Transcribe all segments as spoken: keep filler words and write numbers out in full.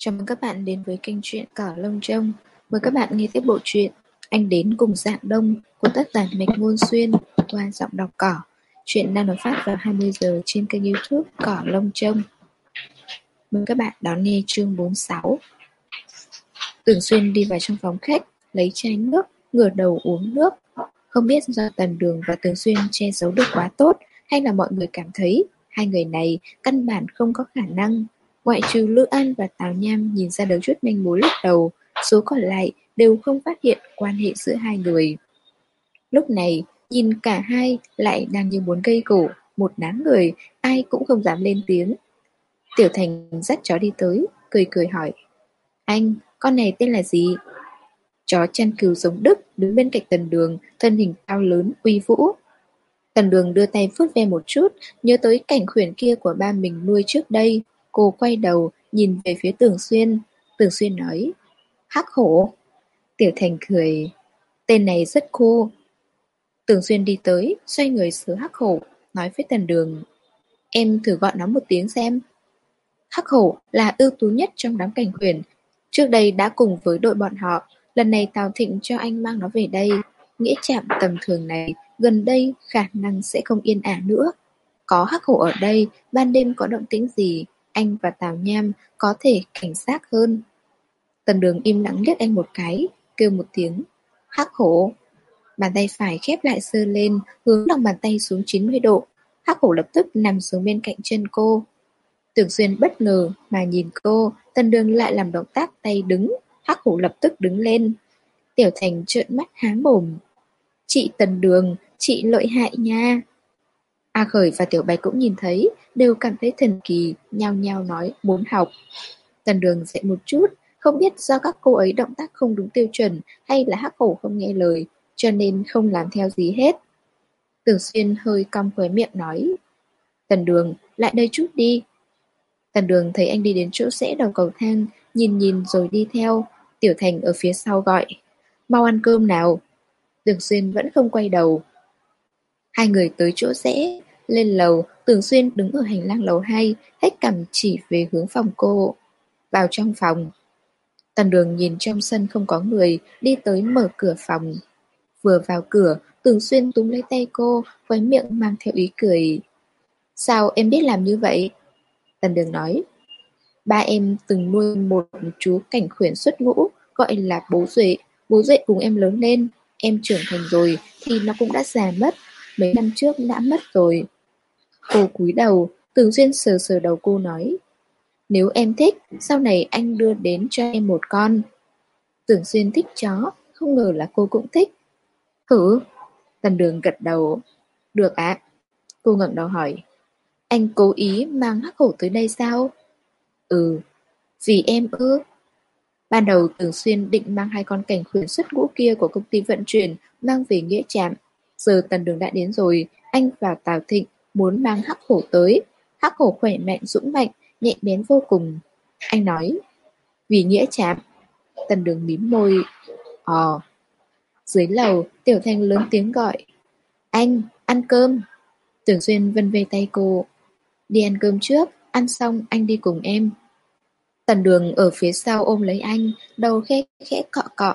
Chào mừng các bạn đến với kênh truyện Cỏ Lông Trông. Mời các bạn nghe tiếp bộ truyện Anh Đến Cùng Dạng Đông của tác giả Mạch Ngôn Xuyên qua giọng đọc Cỏ. Truyện đang được phát vào hai mươi giờ trên kênh YouTube Cỏ Lông Trông. Mời các bạn đón nghe chương bốn mươi sáu. Tưởng Xuyên đi vào trong phòng khách, lấy chai nước, ngửa đầu uống nước. Không biết do Tần Đường và Tưởng Xuyên che giấu được quá tốt, hay là mọi người cảm thấy hai người này căn bản không có khả năng. Ngoại trừ Lữ An và Tào Nham nhìn ra được chút manh mối lúc đầu, số còn lại đều không phát hiện quan hệ giữa hai người. Lúc này, nhìn cả hai lại đang như muốn gây gổ, một đám người, ai cũng không dám lên tiếng. Tiểu Thành dắt chó đi tới, cười cười hỏi: Anh, con này tên là gì? Chó chăn cừu giống Đức đứng bên cạnh Tần Đường, thân hình cao lớn, uy vũ. Tần Đường đưa tay vuốt ve một chút, nhớ tới cảnh khuyển kia của ba mình nuôi trước đây. Cô quay đầu, nhìn về phía Tưởng Xuyên. Tưởng Xuyên nói: Hắc hổ. Tiểu Thành cười: Tên này rất cool. Tưởng Xuyên đi tới, xoay người sờ hắc hổ, nói với Tần Đường: Em thử gọi nó một tiếng xem. Hắc hổ là ưu tú nhất trong đám cảnh khuyển. Trước đây đã cùng với đội bọn họ. Lần này Tào Thịnh cho anh mang nó về đây. Nghĩa trạm tầm thường này gần đây khả năng sẽ không yên ả nữa. Có hắc hổ ở đây, ban đêm có động tĩnh gì, anh và Tào Nham có thể cảnh giác hơn. Tần Đường im lặng liếc anh một cái, kêu một tiếng: Hắc hổ. Bàn tay phải khép lại sơ lên, hướng lòng bàn tay xuống chín mươi độ. Hắc hổ lập tức nằm xuống bên cạnh chân cô. Tưởng Xuyên bất ngờ mà nhìn cô. Tần Đường lại làm động tác tay đứng. Hắc hổ lập tức đứng lên. Tiểu Thành trợn mắt há mồm: Chị Tần Đường, chị lợi hại nha. A Khởi và Tiểu Bạch cũng nhìn thấy, đều cảm thấy thần kỳ, nhao nhao nói muốn học. Tần Đường dậy một chút, không biết do các cô ấy động tác không đúng tiêu chuẩn hay là hắc hổ không nghe lời, cho nên không làm theo gì hết. Tưởng Xuyên hơi cong khóe miệng nói: Tần Đường, lại đây chút đi. Tần Đường thấy anh đi đến chỗ rẽ đầu cầu thang, nhìn nhìn rồi đi theo. Tiểu Thành ở phía sau gọi: Mau ăn cơm nào. Tưởng Xuyên vẫn không quay đầu. Hai người tới chỗ rẽ, lên lầu. Tưởng Xuyên đứng ở hành lang lầu hai, hết cằm chỉ về hướng phòng cô. Vào trong phòng. Tần Đường nhìn trong sân không có người, đi tới mở cửa phòng. Vừa vào cửa, Tưởng Xuyên túm lấy tay cô, khóe miệng mang theo ý cười. Sao em biết làm như vậy? Tần Đường nói: Ba em từng nuôi một chú cảnh khuyển xuất ngũ, gọi là Bố Duệ. Bố Duệ cùng em lớn lên. Em trưởng thành rồi thì nó cũng đã già mất. Mấy năm trước đã mất rồi. Cô cúi đầu, Tưởng Xuyên sờ sờ đầu cô nói: Nếu em thích, sau này anh đưa đến cho em một con. Tưởng Xuyên thích chó, không ngờ là cô cũng thích. Thử. Tần Đường gật đầu. Được ạ. Cô ngẩng đầu hỏi: Anh cố ý mang hắc hổ tới đây sao? Ừ. Vì em ư? Ban đầu Tưởng Xuyên định mang hai con cảnh khuyển xuất ngũ kia của công ty vận chuyển mang về nghĩa trạm. Giờ Tần Đường đã đến rồi, anh và Tào Thịnh muốn mang hắc hổ tới. Hắc hổ khỏe mạnh dũng mạnh, nhẹ bén vô cùng. Anh nói: Vì nghĩa trạm. Tần Đường mím môi. Ờ. Dưới lầu, Tiểu Thành lớn tiếng gọi: Anh, ăn cơm. Tưởng Xuyên vân về tay cô. Đi ăn cơm trước, ăn xong anh đi cùng em. Tần Đường ở phía sau ôm lấy anh, đầu khẽ khẽ cọ cọ.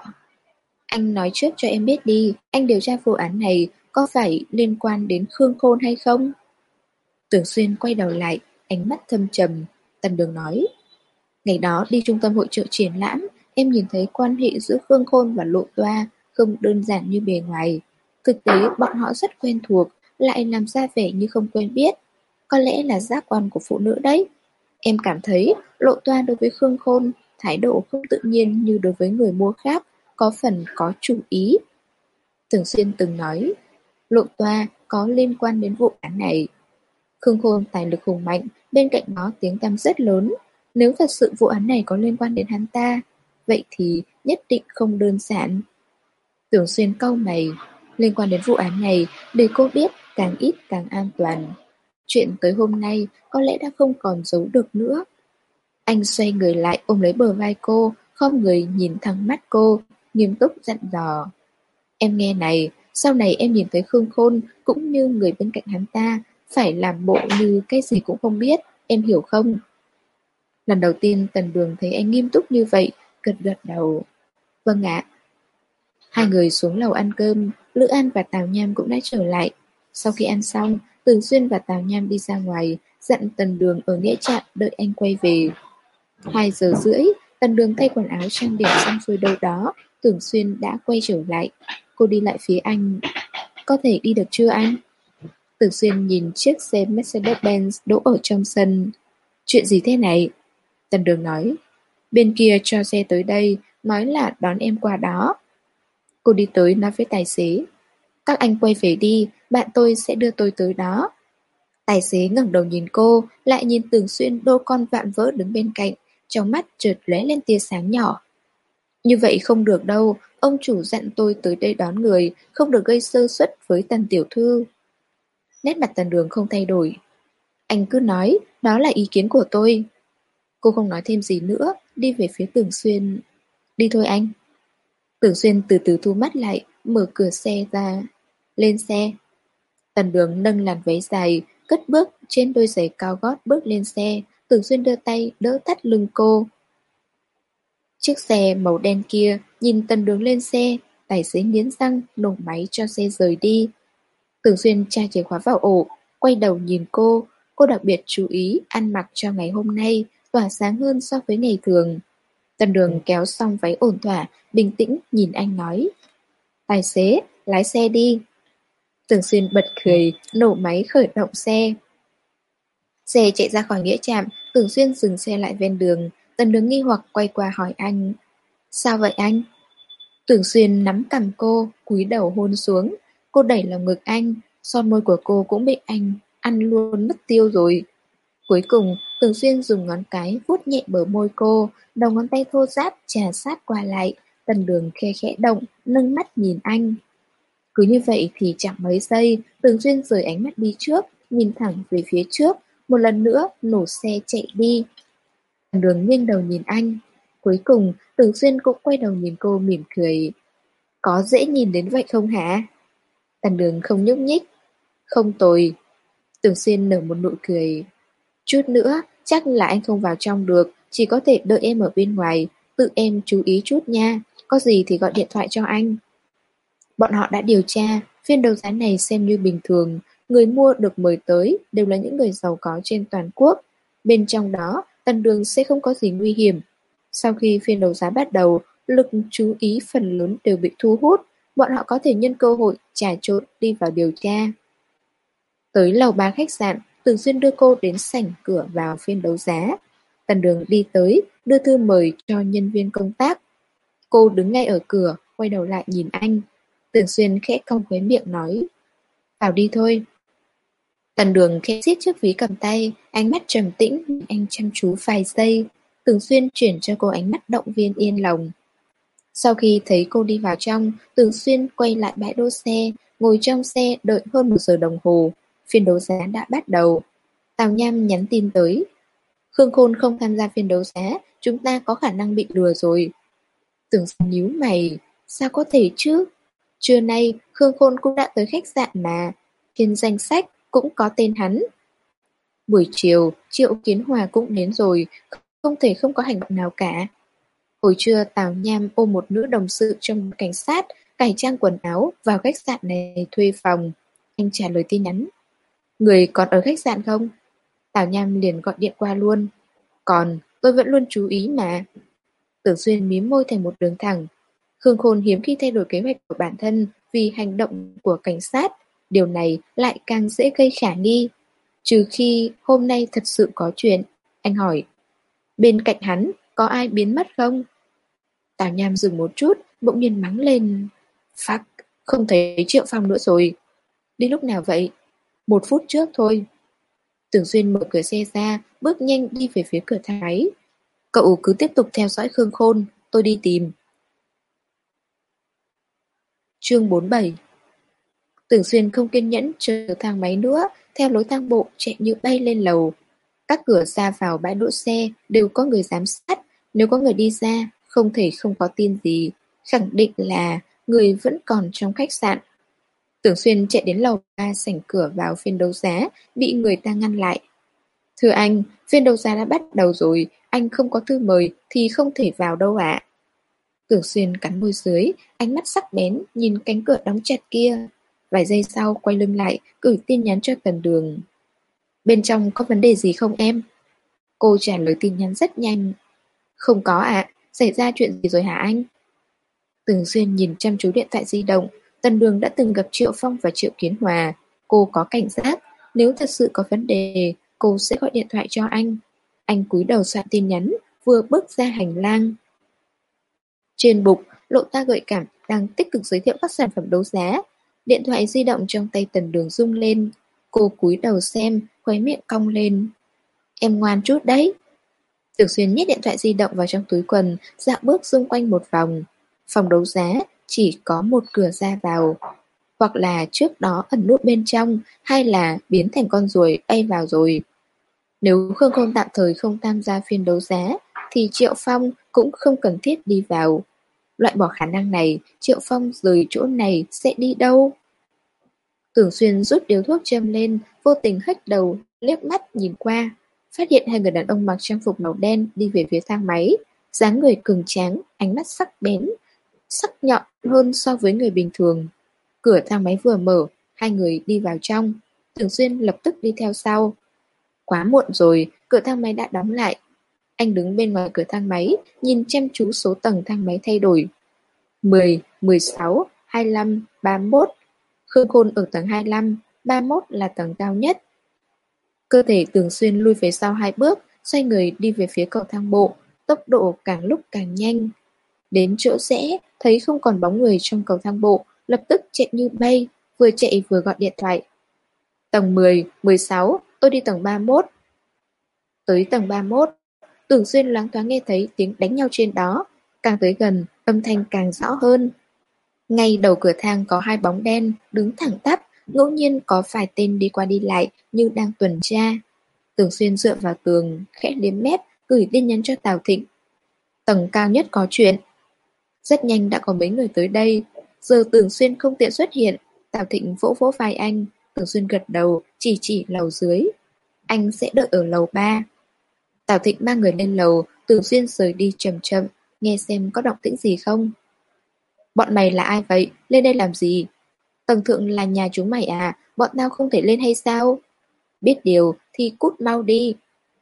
Anh nói trước cho em biết đi, anh điều tra vụ án này có phải liên quan đến Khương Khôn hay không? Tưởng Xuyên quay đầu lại, ánh mắt thâm trầm. Tần Đường nói: Ngày đó đi trung tâm hội chợ triển lãm, em nhìn thấy quan hệ giữa Khương Khôn và Lộ Toa không đơn giản như bề ngoài. Thực tế bọn họ rất quen thuộc, lại làm ra vẻ như không quen biết. Có lẽ là giác quan của phụ nữ đấy. Em cảm thấy Lộ Toa đối với Khương Khôn thái độ không tự nhiên như đối với người mua khác, có phần có chủ ý. Tưởng Xuyên từng nói, Lộ Toa có liên quan đến vụ án này. Khương Khôn tài lực hùng mạnh, bên cạnh đó tiếng tăm rất lớn. Nếu thật sự vụ án này có liên quan đến hắn ta, vậy thì nhất định không đơn giản. Tưởng Xuyên cau mày, liên quan đến vụ án này, để cô biết càng ít càng an toàn. Chuyện tới hôm nay có lẽ đã không còn giấu được nữa. Anh xoay người lại ôm lấy bờ vai cô, khom người nhìn thẳng mắt cô, nghiêm túc dặn dò. Em nghe này, sau này em nhìn thấy Khương Khôn cũng như người bên cạnh hắn ta, phải làm bộ như cái gì cũng không biết, em hiểu không? Lần đầu tiên Tần Đường thấy anh nghiêm túc như vậy, gật gật đầu. Vâng ạ. Hai người xuống lầu ăn cơm, Lữ An và Tào Nham cũng đã trở lại. Sau khi ăn xong, Tưởng Xuyên và Tào Nham đi ra ngoài, dặn Tần Đường ở nghĩa trạm đợi anh quay về. Hai giờ rưỡi, Tần Đường thay quần áo trang điểm xong xuôi đâu đó, Tưởng Xuyên đã quay trở lại. Cô đi lại phía anh. Có thể đi được chưa anh? Tưởng Xuyên nhìn chiếc xe Mercedes-Benz đỗ ở trong sân. Chuyện gì thế này? Tần Đường nói. Bên kia cho xe tới đây, nói là đón em qua đó. Cô đi tới nói với tài xế. Các anh quay về đi, bạn tôi sẽ đưa tôi tới đó. Tài xế ngẩng đầu nhìn cô, lại nhìn Tưởng Xuyên đô con vạm vỡ đứng bên cạnh, trong mắt chợt lóe lên tia sáng nhỏ. Như vậy không được đâu, ông chủ dặn tôi tới đây đón người, không được gây sơ suất với Tần tiểu thư. Nét mặt Tần Đường không thay đổi. Anh cứ nói, đó là ý kiến của tôi. Cô không nói thêm gì nữa, đi về phía Tưởng Xuyên. Đi thôi anh. Tưởng Xuyên từ từ thu mắt lại, mở cửa xe ra. Lên xe. Tần Đường nâng làn váy dài, cất bước trên đôi giày cao gót bước lên xe. Tưởng Xuyên đưa tay đỡ thắt lưng cô. Chiếc xe màu đen kia nhìn Tần Đường lên xe, tài xế nghiến răng nổ máy cho xe rời đi. Tưởng Xuyên tra chìa khóa vào ổ, quay đầu nhìn cô. Cô đặc biệt chú ý ăn mặc cho ngày hôm nay, tỏa sáng hơn so với ngày thường. Tần Đường kéo xong váy ổn thỏa, bình tĩnh nhìn anh nói. Tài xế, lái xe đi. Tưởng Xuyên bật cười, nổ máy khởi động xe. Xe chạy ra khỏi nghĩa trạm, Tưởng Xuyên dừng xe lại ven đường. Tần Đường nghi hoặc quay qua hỏi anh. Sao vậy anh? Tưởng Xuyên nắm cằm cô, cúi đầu hôn xuống. Cô đẩy vào ngực anh, son môi của cô cũng bị anh ăn luôn mất tiêu rồi. Cuối cùng, Tưởng Xuyên dùng ngón cái vuốt nhẹ bờ môi cô, đầu ngón tay thô ráp trà sát qua lại. Tần Đường khe khẽ động, nâng mắt nhìn anh. Cứ như vậy thì chẳng mấy giây, Tưởng Xuyên rời ánh mắt đi trước, nhìn thẳng về phía trước, một lần nữa nổ xe chạy đi. Tần Đường nghiêng đầu nhìn anh. Cuối cùng, Tưởng Xuyên cũng quay đầu nhìn cô mỉm cười. Có dễ nhìn đến vậy không hả? Tần Đường không nhúc nhích. Không tồi. Tưởng Xuyên nở một nụ cười. Chút nữa, chắc là anh không vào trong được, chỉ có thể đợi em ở bên ngoài. Tự em chú ý chút nha, có gì thì gọi điện thoại cho anh. Bọn họ đã điều tra, phiên đấu giá này xem như bình thường. Người mua được mời tới đều là những người giàu có trên toàn quốc. Bên trong đó, Tần Đường sẽ không có gì nguy hiểm. Sau khi phiên đấu giá bắt đầu, lực chú ý phần lớn đều bị thu hút. Bọn họ có thể nhân cơ hội trà trộn đi vào điều tra. Tới lầu ba khách sạn, Tưởng Xuyên đưa cô đến sảnh cửa vào phiên đấu giá. Tần Đường đi tới, đưa thư mời cho nhân viên công tác. Cô đứng ngay ở cửa, quay đầu lại nhìn anh. Tưởng Xuyên khẽ cong khóe miệng nói. Vào đi thôi. Tần Đường khẽ siết chiếc ví cầm tay, ánh mắt trầm tĩnh, nhìn anh chăm chú vài giây. Tưởng Xuyên chuyển cho cô ánh mắt động viên yên lòng. Sau khi thấy cô đi vào trong, Tưởng Xuyên quay lại bãi đỗ xe, ngồi trong xe đợi hơn một giờ đồng hồ. Phiên đấu giá đã bắt đầu. Tào Nham nhắn tin tới. Khương Khôn không tham gia phiên đấu giá, chúng ta có khả năng bị lừa rồi. Tưởng Xuyên nhíu mày, sao có thể chứ? Trưa nay, Khương Khôn cũng đã tới khách sạn mà. Trên danh sách cũng có tên hắn. Buổi chiều, Triệu Kiến Hòa cũng đến rồi, không thể không có hành động nào cả. Hồi trưa Tào Nham ôm một nữ đồng sự trong cảnh sát, cải trang quần áo vào khách sạn này thuê phòng. Anh trả lời tin nhắn. Người còn ở khách sạn không? Tào Nham liền gọi điện qua luôn. Còn, tôi vẫn luôn chú ý mà. Tưởng Xuyên mím môi thành một đường thẳng. Khương Khôn hiếm khi thay đổi kế hoạch của bản thân vì hành động của cảnh sát. Điều này lại càng dễ gây khả nghi. Trừ khi hôm nay thật sự có chuyện. Anh hỏi. Bên cạnh hắn có ai biến mất không? Tào Nham dừng một chút, bỗng nhiên mắng lên. Phắc, không thấy Triệu Phong nữa rồi. Đi lúc nào vậy? Một phút trước thôi. Tưởng Xuyên mở cửa xe ra, bước nhanh đi về phía cửa thang máy. Cậu cứ tiếp tục theo dõi Khương Khôn, tôi đi tìm. Chương bốn mươi bảy. Tưởng Xuyên không kiên nhẫn chờ thang máy nữa, theo lối thang bộ chạy như bay lên lầu. Các cửa ra vào bãi đỗ xe đều có người giám sát, nếu có người đi ra, không thể không có tin gì, khẳng định là người vẫn còn trong khách sạn. Tưởng Xuyên chạy đến lầu ba sảnh cửa vào phiên đấu giá, bị người ta ngăn lại. Thưa anh, phiên đấu giá đã bắt đầu rồi, anh không có thư mời thì không thể vào đâu ạ. Tưởng Xuyên cắn môi dưới, ánh mắt sắc bén nhìn cánh cửa đóng chặt kia. Vài giây sau quay lưng lại, gửi tin nhắn cho Tần Đường. Bên trong có vấn đề gì không em? Cô trả lời tin nhắn rất nhanh. Không có ạ, xảy ra chuyện gì rồi hả anh? Tưởng Xuyên nhìn chăm chú điện thoại di động. Tần Đường đã từng gặp Triệu Phong và Triệu Kiến Hòa. Cô có cảnh giác, nếu thật sự có vấn đề, cô sẽ gọi điện thoại cho anh. Anh cúi đầu soạn tin nhắn, vừa bước ra hành lang. Trên bục, Lộ Ta gợi cảm đang tích cực giới thiệu các sản phẩm đấu giá. Điện thoại di động trong tay Tần Đường rung lên. Cô cúi đầu xem, khóe miệng cong lên. Em ngoan chút đấy. Tưởng Xuyên nhét điện thoại di động vào trong túi quần, dạo bước xung quanh một vòng. Phòng đấu giá chỉ có một cửa ra vào. Hoặc là trước đó ẩn nút bên trong, hay là biến thành con ruồi bay vào rồi. Nếu Khương Khôn tạm thời không tham gia phiên đấu giá, thì Triệu Phong cũng không cần thiết đi vào. Loại bỏ khả năng này, Triệu Phong rời chỗ này sẽ đi đâu? Tưởng Xuyên rút điếu thuốc châm lên, vô tình hất đầu, liếc mắt nhìn qua. Phát hiện hai người đàn ông mặc trang phục màu đen đi về phía thang máy. Dáng người cường tráng, ánh mắt sắc bén, sắc nhọn hơn so với người bình thường. Cửa thang máy vừa mở, hai người đi vào trong. Tưởng Xuyên lập tức đi theo sau. Quá muộn rồi, cửa thang máy đã đóng lại. Anh đứng bên ngoài cửa thang máy, nhìn chăm chú số tầng thang máy thay đổi. mười, mười sáu, hai mươi lăm, ba mươi mốt. Khương Khôn ở tầng hai mươi lăm, ba mươi mốt là tầng cao nhất. Cơ thể Tưởng Xuyên lui về sau hai bước, xoay người đi về phía cầu thang bộ, tốc độ càng lúc càng nhanh. Đến chỗ rẽ, thấy không còn bóng người trong cầu thang bộ, lập tức chạy như bay, vừa chạy vừa gọi điện thoại. Tầng mười, mười sáu, tôi đi tầng ba mươi mốt. Tới tầng ba mươi mốt, Tưởng Xuyên loáng thoáng nghe thấy tiếng đánh nhau trên đó, càng tới gần, âm thanh càng rõ hơn. Ngay đầu cửa thang có hai bóng đen, đứng thẳng tắp, ngẫu nhiên có vài tên đi qua đi lại như đang tuần tra. Tưởng Xuyên dựa vào tường, khẽ liếm mép, gửi tin nhắn cho Tào Thịnh. Tầng cao nhất có chuyện. Rất nhanh đã có mấy người tới đây, giờ Tưởng Xuyên không tiện xuất hiện. Tào Thịnh vỗ vỗ vai anh, Tưởng Xuyên gật đầu, chỉ chỉ lầu dưới. Anh sẽ đợi ở lầu ba. Tào Thịnh mang người lên lầu, Tưởng Xuyên rời đi chậm chậm, nghe xem có động tĩnh gì không. Bọn mày là ai vậy? Lên đây làm gì? Tầng thượng là nhà chúng mày à? Bọn tao không thể lên hay sao? Biết điều thì cút mau đi.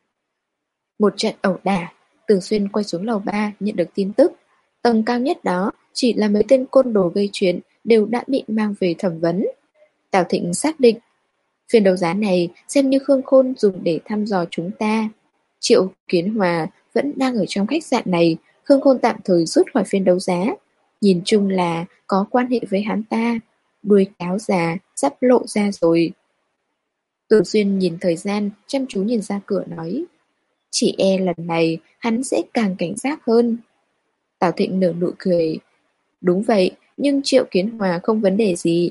Một trận ẩu đả, Tưởng Xuyên quay xuống lầu ba nhận được tin tức. Tầng cao nhất đó chỉ là mấy tên côn đồ gây chuyện đều đã bị mang về thẩm vấn. Tào Thịnh xác định phiên đấu giá này xem như Khương Khôn dùng để thăm dò chúng ta. Triệu Kiến Hòa vẫn đang ở trong khách sạn này, Khương Khôn tạm thời rút khỏi phiên đấu giá. Nhìn chung là có quan hệ với hắn ta. Đuôi cáo già sắp lộ ra rồi. Tưởng Xuyên nhìn thời gian, chăm chú nhìn ra cửa nói. Chỉ e lần này hắn sẽ càng cảnh giác hơn. Tào Thịnh nở nụ cười. Đúng vậy, nhưng Triệu Kiến Hòa không vấn đề gì.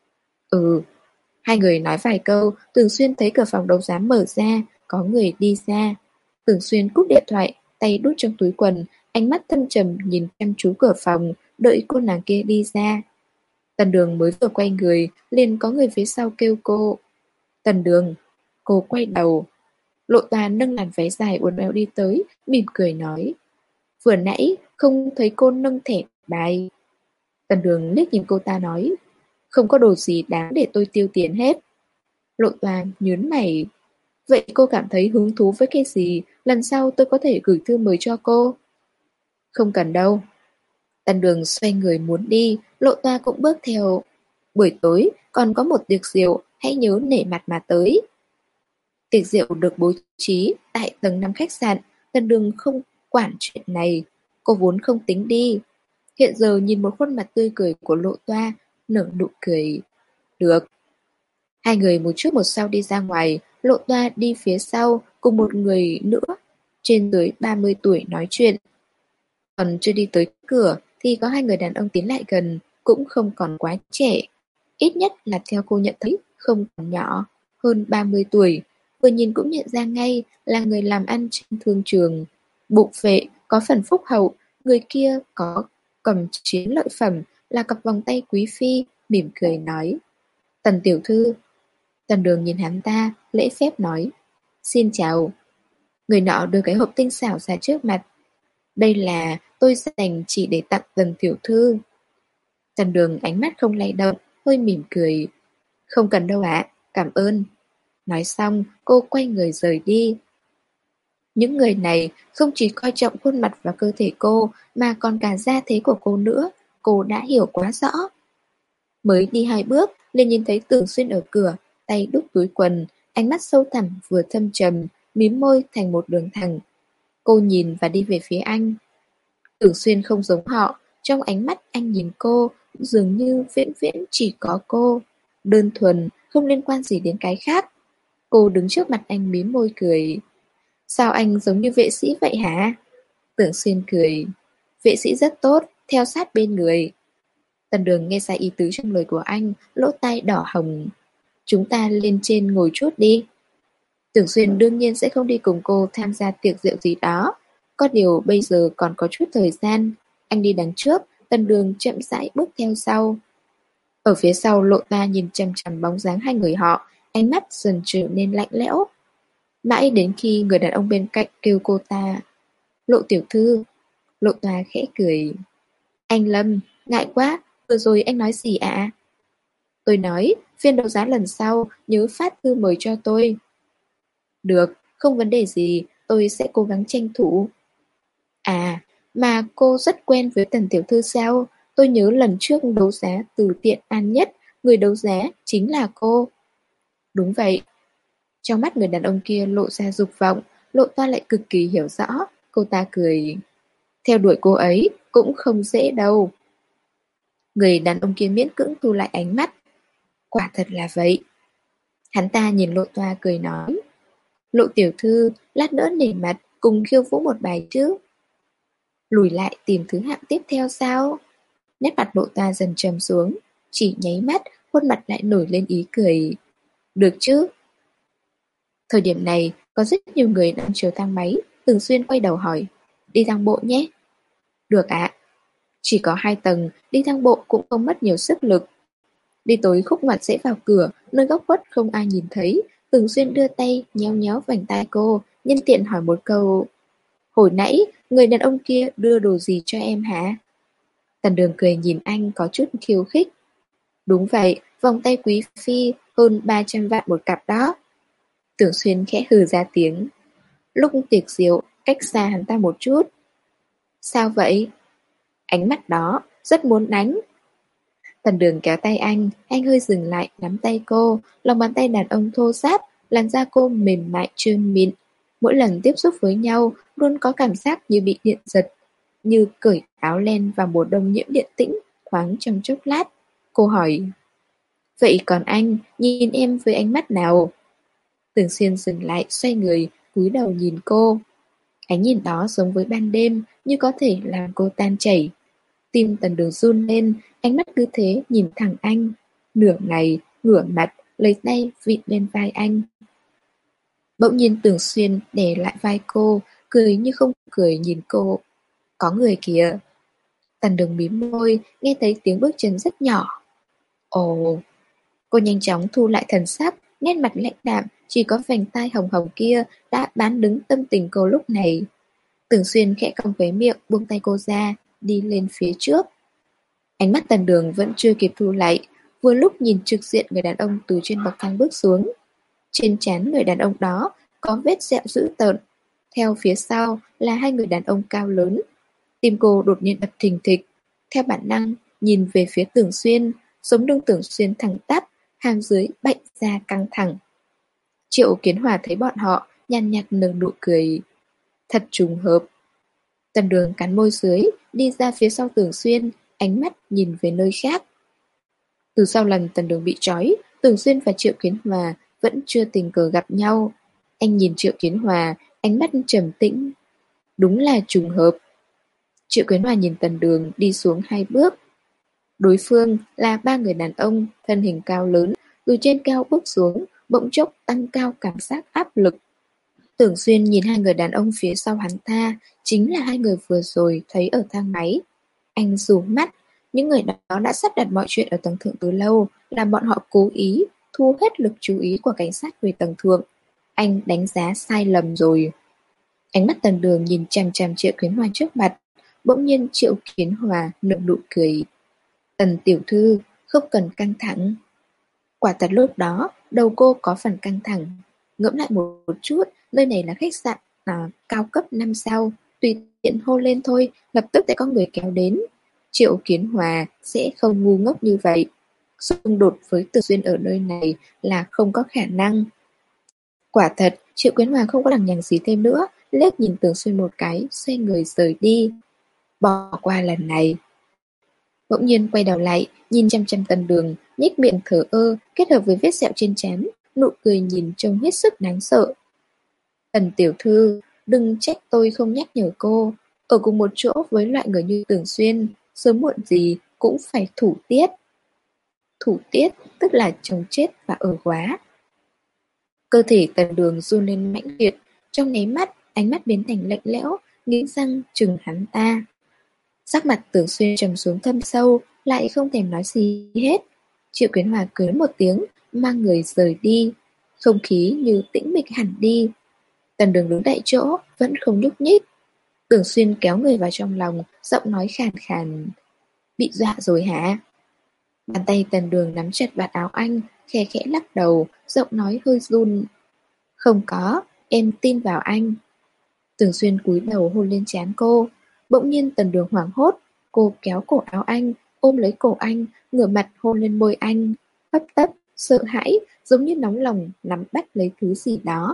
Ừ. Hai người nói vài câu, Tưởng Xuyên thấy cửa phòng đấu giá mở ra, có người đi ra. Tưởng Xuyên cúp điện thoại, tay đút trong túi quần, ánh mắt thâm trầm nhìn chăm chú cửa phòng, đợi cô nàng kia đi ra. Tần Đường mới vừa quay người, liền có người phía sau kêu cô. Tần Đường. Cô quay đầu. Lộ Ta nâng làn váy dài uốn éo đi tới, mỉm cười nói. Vừa nãy không thấy cô nâng thẻ bài. Tần Đường liếc nhìn cô ta nói. Không có đồ gì đáng để tôi tiêu tiền hết. Lộ Ta nhớn mày. Vậy cô cảm thấy hứng thú với cái gì? Lần sau tôi có thể gửi thư mời cho cô. Không cần đâu. Tần Đường xoay người muốn đi, Lộ Ta cũng bước theo. Buổi tối còn có một tiệc rượu, hãy nhớ nể mặt mà tới. Tiệc rượu được bố trí tại tầng năm khách sạn, Tần Đường không quản chuyện này. Cô vốn không tính đi. Hiện giờ nhìn một khuôn mặt tươi cười của Lộ Toa, nở nụ cười. Được. Hai người một trước một sau đi ra ngoài, Lộ Toa đi phía sau cùng một người nữa, trên dưới ba mươi tuổi nói chuyện. Còn chưa đi tới cửa thì có hai người đàn ông tiến lại gần, cũng không còn quá trẻ. Ít nhất là theo cô nhận thấy, không còn nhỏ, hơn ba mươi tuổi. Vừa nhìn cũng nhận ra ngay là người làm ăn trên thương trường. Bụng phệ, có phần phúc hậu, người kia có cầm chiến lợi phẩm là cặp vòng tay quý phi, mỉm cười nói. Tần tiểu thư. Tần Đường nhìn hắn ta, lễ phép nói. Xin chào. Người nọ đưa cái hộp tinh xảo ra trước mặt. Đây là tôi dành chỉ để tặng Tần tiểu thư. Tần Đường ánh mắt không lay động, hơi mỉm cười. Không cần đâu ạ, cảm ơn. Nói xong, cô quay người rời đi. Những người này không chỉ coi trọng khuôn mặt và cơ thể cô, mà còn cả gia thế của cô nữa. Cô đã hiểu quá rõ. Mới đi hai bước, liền nhìn thấy Tưởng Xuyên ở cửa, tay đút túi quần, ánh mắt sâu thẳm vừa thâm trầm, mím môi thành một đường thẳng. Cô nhìn và đi về phía anh. Tưởng Xuyên không giống họ, trong ánh mắt anh nhìn cô, dường như viễn viễn chỉ có cô. Đơn thuần, không liên quan gì đến cái khác. Cô đứng trước mặt anh mím môi cười. Sao anh giống như vệ sĩ vậy hả? Tưởng Xuyên cười. Vệ sĩ rất tốt, theo sát bên người. Tần Đường nghe ra ý tứ trong lời của anh, lỗ tai đỏ hồng. Chúng ta lên trên ngồi chút đi. Tưởng Xuyên đương nhiên sẽ không đi cùng cô tham gia tiệc rượu gì đó. Có điều bây giờ còn có chút thời gian. Anh đi đằng trước, Tần Đường chậm rãi bước theo sau. Ở phía sau Lộ Ta nhìn chằm chằm bóng dáng hai người họ, ánh mắt dần trở nên lạnh lẽo. Mãi đến khi người đàn ông bên cạnh kêu cô ta Lộ tiểu thư. Lộ Ta khẽ cười. Anh Lâm, ngại quá, vừa rồi anh nói gì ạ? Tôi nói, phiên đấu giá lần sau nhớ phát thư mời cho tôi. Được, không vấn đề gì, tôi sẽ cố gắng tranh thủ. À, mà cô rất quen với Tần tiểu thư sao? Tôi nhớ lần trước đấu giá từ Tiện An Nhất, người đấu giá chính là cô. Đúng vậy. Trong mắt người đàn ông kia lộ ra dục vọng, Lộ Ta lại cực kỳ hiểu rõ. Cô ta cười. Theo đuổi cô ấy cũng không dễ đâu. Người đàn ông kia miễn cưỡng thu lại ánh mắt. Quả thật là vậy. Hắn ta nhìn Lộ Toa cười nói. Lộ tiểu thư, lát nữa nể mặt cùng khiêu vũ một bài chứ. Lùi lại tìm thứ hạng tiếp theo sao? Nét mặt Lộ Toa dần trầm xuống. Chỉ nháy mắt, khuôn mặt lại nổi lên ý cười. Được chứ? Thời điểm này, có rất nhiều người đang chờ thang máy. Thường xuyên quay đầu hỏi. Đi thang bộ nhé. Được ạ. Chỉ có hai tầng, đi thang bộ cũng không mất nhiều sức lực. Đi tới khúc ngoặt sẽ vào cửa, nơi góc khuất không ai nhìn thấy. Thường xuyên đưa tay, nhéo nhéo vành tai cô, nhân tiện hỏi một câu. Hồi nãy, người đàn ông kia đưa đồ gì cho em hả? Tần Đường cười nhìn anh có chút khiêu khích. Đúng vậy, vòng tay quý phi, hơn ba trăm vạn một cặp đó. Tưởng Xuyên khẽ hừ ra tiếng. Lúc tiệc rượu, cách xa hắn ta một chút. Sao vậy? Ánh mắt đó, rất muốn đánh. Tần Đường kéo tay anh, anh hơi dừng lại, nắm tay cô, lòng bàn tay đàn ông thô ráp, làn da cô mềm mại trơn mịn. Mỗi lần tiếp xúc với nhau, luôn có cảm giác như bị điện giật, như cởi áo len vào mùa đông nhiễm điện tĩnh, thoáng trong chốc lát. Cô hỏi, vậy còn anh, nhìn em với ánh mắt nào? Tưởng Xuyên dừng lại, xoay người, cúi đầu nhìn cô. Ánh nhìn đó giống với ban đêm, như có thể làm cô tan chảy. Tim Tần Đường run lên, ánh mắt cứ thế nhìn thẳng anh. Nửa ngày, ngửa mặt, lấy tay vịn lên vai anh. Bỗng nhiên Tưởng Xuyên đè lại vai cô, cười như không cười nhìn cô. Có người kìa. Tần Đường mím môi, nghe thấy tiếng bước chân rất nhỏ. Ồ. Cô nhanh chóng thu lại thần sắc, nét mặt lạnh đạm, chỉ có vành tai hồng hồng kia đã bán đứng tâm tình cô lúc này. Tưởng Xuyên khẽ cong khóe miệng, buông tay cô ra, đi lên phía trước. Ánh mắt Tần Đường vẫn chưa kịp thu lại, vừa lúc nhìn trực diện người đàn ông từ trên bậc thang bước xuống. Trên trán người đàn ông đó có vết sẹo dữ tợn, theo phía sau là hai người đàn ông cao lớn. Tim cô đột nhiên đập thình thịch, theo bản năng nhìn về phía Tưởng Xuyên, sống lưng Tưởng Xuyên thẳng tắp, hàm dưới bệnh ra căng thẳng. Triệu Kiến Hòa thấy bọn họ, nhàn nhạt nở nụ cười. Thật trùng hợp. Tần Đường cắn môi dưới, đi ra phía sau Tưởng Xuyên, ánh mắt nhìn về nơi khác. Từ sau lần Tần Đường bị trói, Tưởng Xuyên và Triệu Kiến Hòa vẫn chưa tình cờ gặp nhau. Anh nhìn Triệu Kiến Hòa, ánh mắt trầm tĩnh. Đúng là trùng hợp. Triệu Kiến Hòa nhìn Tần Đường đi xuống hai bước. Đối phương là ba người đàn ông, thân hình cao lớn, từ trên cao bước xuống, bỗng chốc tăng cao cảm giác áp lực. Tưởng Xuyên nhìn hai người đàn ông phía sau hắn ta, chính là hai người vừa rồi thấy ở thang máy. Anh rủ mắt, những người đó đã sắp đặt mọi chuyện ở tầng thượng từ lâu, làm bọn họ cố ý thu hết lực chú ý của cảnh sát về tầng thượng. anh đánh giá sai lầm rồi. Ánh mắt Tần Đường nhìn chằm chằm Triệu Kiến Hòa trước mặt, bỗng nhiên Triệu Kiến Hòa nở nụ cười. Tần tiểu thư, không cần căng thẳng. Quả thật lúc đó, đầu cô có phần căng thẳng. Ngẫm lại một, một chút, nơi này là khách sạn à, cao cấp năm sao, tùy tiện hô lên thôi, lập tức sẽ có người kéo đến. Triệu Kiến Hòa sẽ không ngu ngốc như vậy. Xung đột với Từ Xuyên ở nơi này là không có khả năng. Quả thật, Triệu Kiến Hòa không có lằng nhằng gì thêm nữa, liếc nhìn Từ Xuyên một cái, xoay người rời đi. Bỏ qua lần này. Bỗng nhiên quay đầu lại, nhìn chăm chăm Tần Đường, nhếch miệng thở ơ, kết hợp với vết sẹo trên trán, nụ cười nhìn trông hết sức đáng sợ. Tần tiểu thư, đừng trách tôi không nhắc nhở cô, ở cùng một chỗ với loại người như Tưởng Xuyên, sớm muộn gì cũng phải thủ tiết. Thủ tiết tức là chồng chết và ở quá. Cơ thể Tần Đường run lên mãnh liệt, trong nháy mắt, ánh mắt biến thành lạnh lẽo, nghiến răng trừng hắn ta. Sắc mặt Tưởng Xuyên trầm xuống thâm sâu, lại không thèm nói gì hết. Triệu Kiến Hòa cười một tiếng, mang người rời đi. Không khí như tĩnh mịch hẳn đi. Tần Đường đứng tại chỗ, vẫn không nhúc nhích. Tưởng Xuyên kéo người vào trong lòng, giọng nói khàn khàn. Bị dọa rồi hả? Bàn tay Tần Đường nắm chặt vạt áo anh, khẽ khẽ lắc đầu, giọng nói hơi run. Không có, em tin vào anh. Tưởng Xuyên cúi đầu hôn lên trán cô. Bỗng nhiên Tần Đường hoảng hốt, cô kéo cổ áo anh, ôm lấy cổ anh, ngửa mặt hôn lên môi anh, hấp tấp, sợ hãi, giống như nóng lòng nắm bắt lấy thứ gì đó.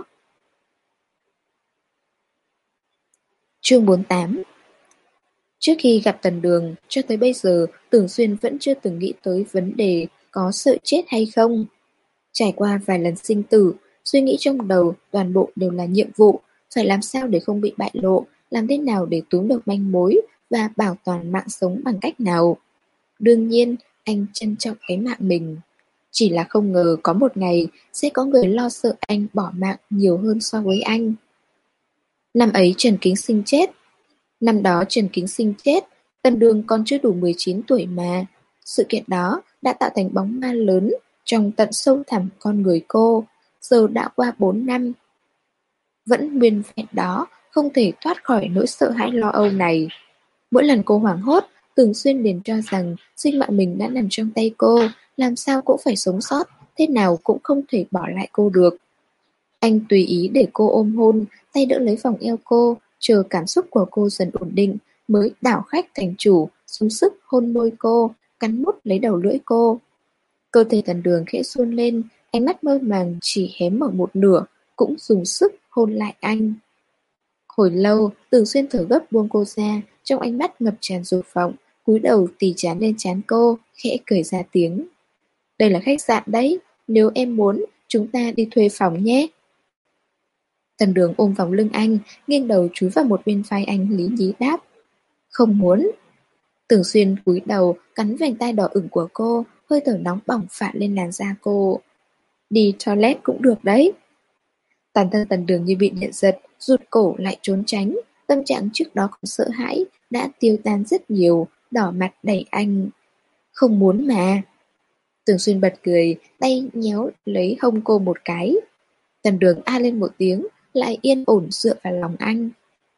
Chương bốn mươi tám. Trước khi gặp Tần Đường, cho tới bây giờ, Tưởng Xuyên vẫn chưa từng nghĩ tới vấn đề có sợ chết hay không. Trải qua vài lần sinh tử, suy nghĩ trong đầu toàn bộ đều là nhiệm vụ, phải làm sao để không bị bại lộ, làm thế nào để túm được manh mối và bảo toàn mạng sống bằng cách nào. Đương nhiên, anh trân trọng cái mạng mình. Chỉ là không ngờ có một ngày sẽ có người lo sợ anh bỏ mạng nhiều hơn so với anh. Năm ấy Trần Kính Sinh chết. Năm đó Trần Kính Sinh chết, Tần Đường còn chưa đủ mười chín tuổi mà. Sự kiện đó đã tạo thành bóng ma lớn trong tận sâu thẳm con người cô. Giờ đã qua bốn năm. Vẫn nguyên vẹn đó, không thể thoát khỏi nỗi sợ hãi lo âu này. Mỗi lần cô hoảng hốt, Tưởng Xuyên liền cho rằng sinh mạng mình đã nằm trong tay cô, làm sao cũng phải sống sót, thế nào cũng không thể bỏ lại cô được. Anh tùy ý để cô ôm hôn, tay đỡ lấy vòng eo cô, chờ cảm xúc của cô dần ổn định, mới đảo khách thành chủ, dùng sức hôn môi cô, cắn mút lấy đầu lưỡi cô. Cơ thể Tần Đường khẽ run lên, ánh mắt mơ màng chỉ hé mở một nửa, cũng dùng sức hôn lại anh. Hồi lâu, Tưởng Xuyên thở gấp buông cô ra, trong ánh mắt ngập tràn dục vọng, cúi đầu tì trán lên trán cô, khẽ cười ra tiếng. Đây là khách sạn đấy, nếu em muốn, chúng ta đi thuê phòng nhé. Tần Đường ôm vòng lưng anh, nghiêng đầu chúi vào một bên vai anh lý nhí đáp. Không muốn. Tưởng Xuyên cúi đầu, cắn vành tai đỏ ửng của cô, hơi thở nóng bỏng phả lên làn da cô. Đi toilet cũng được đấy. Toàn thân Tần Đường như bị điện giật, rụt cổ lại trốn tránh, tâm trạng trước đó còn sợ hãi, đã tiêu tan rất nhiều, đỏ mặt đẩy anh. Không muốn mà. Tưởng Xuyên bật cười, tay nhéo lấy hông cô một cái. Tần Đường a lên một tiếng, lại yên ổn dựa vào lòng anh.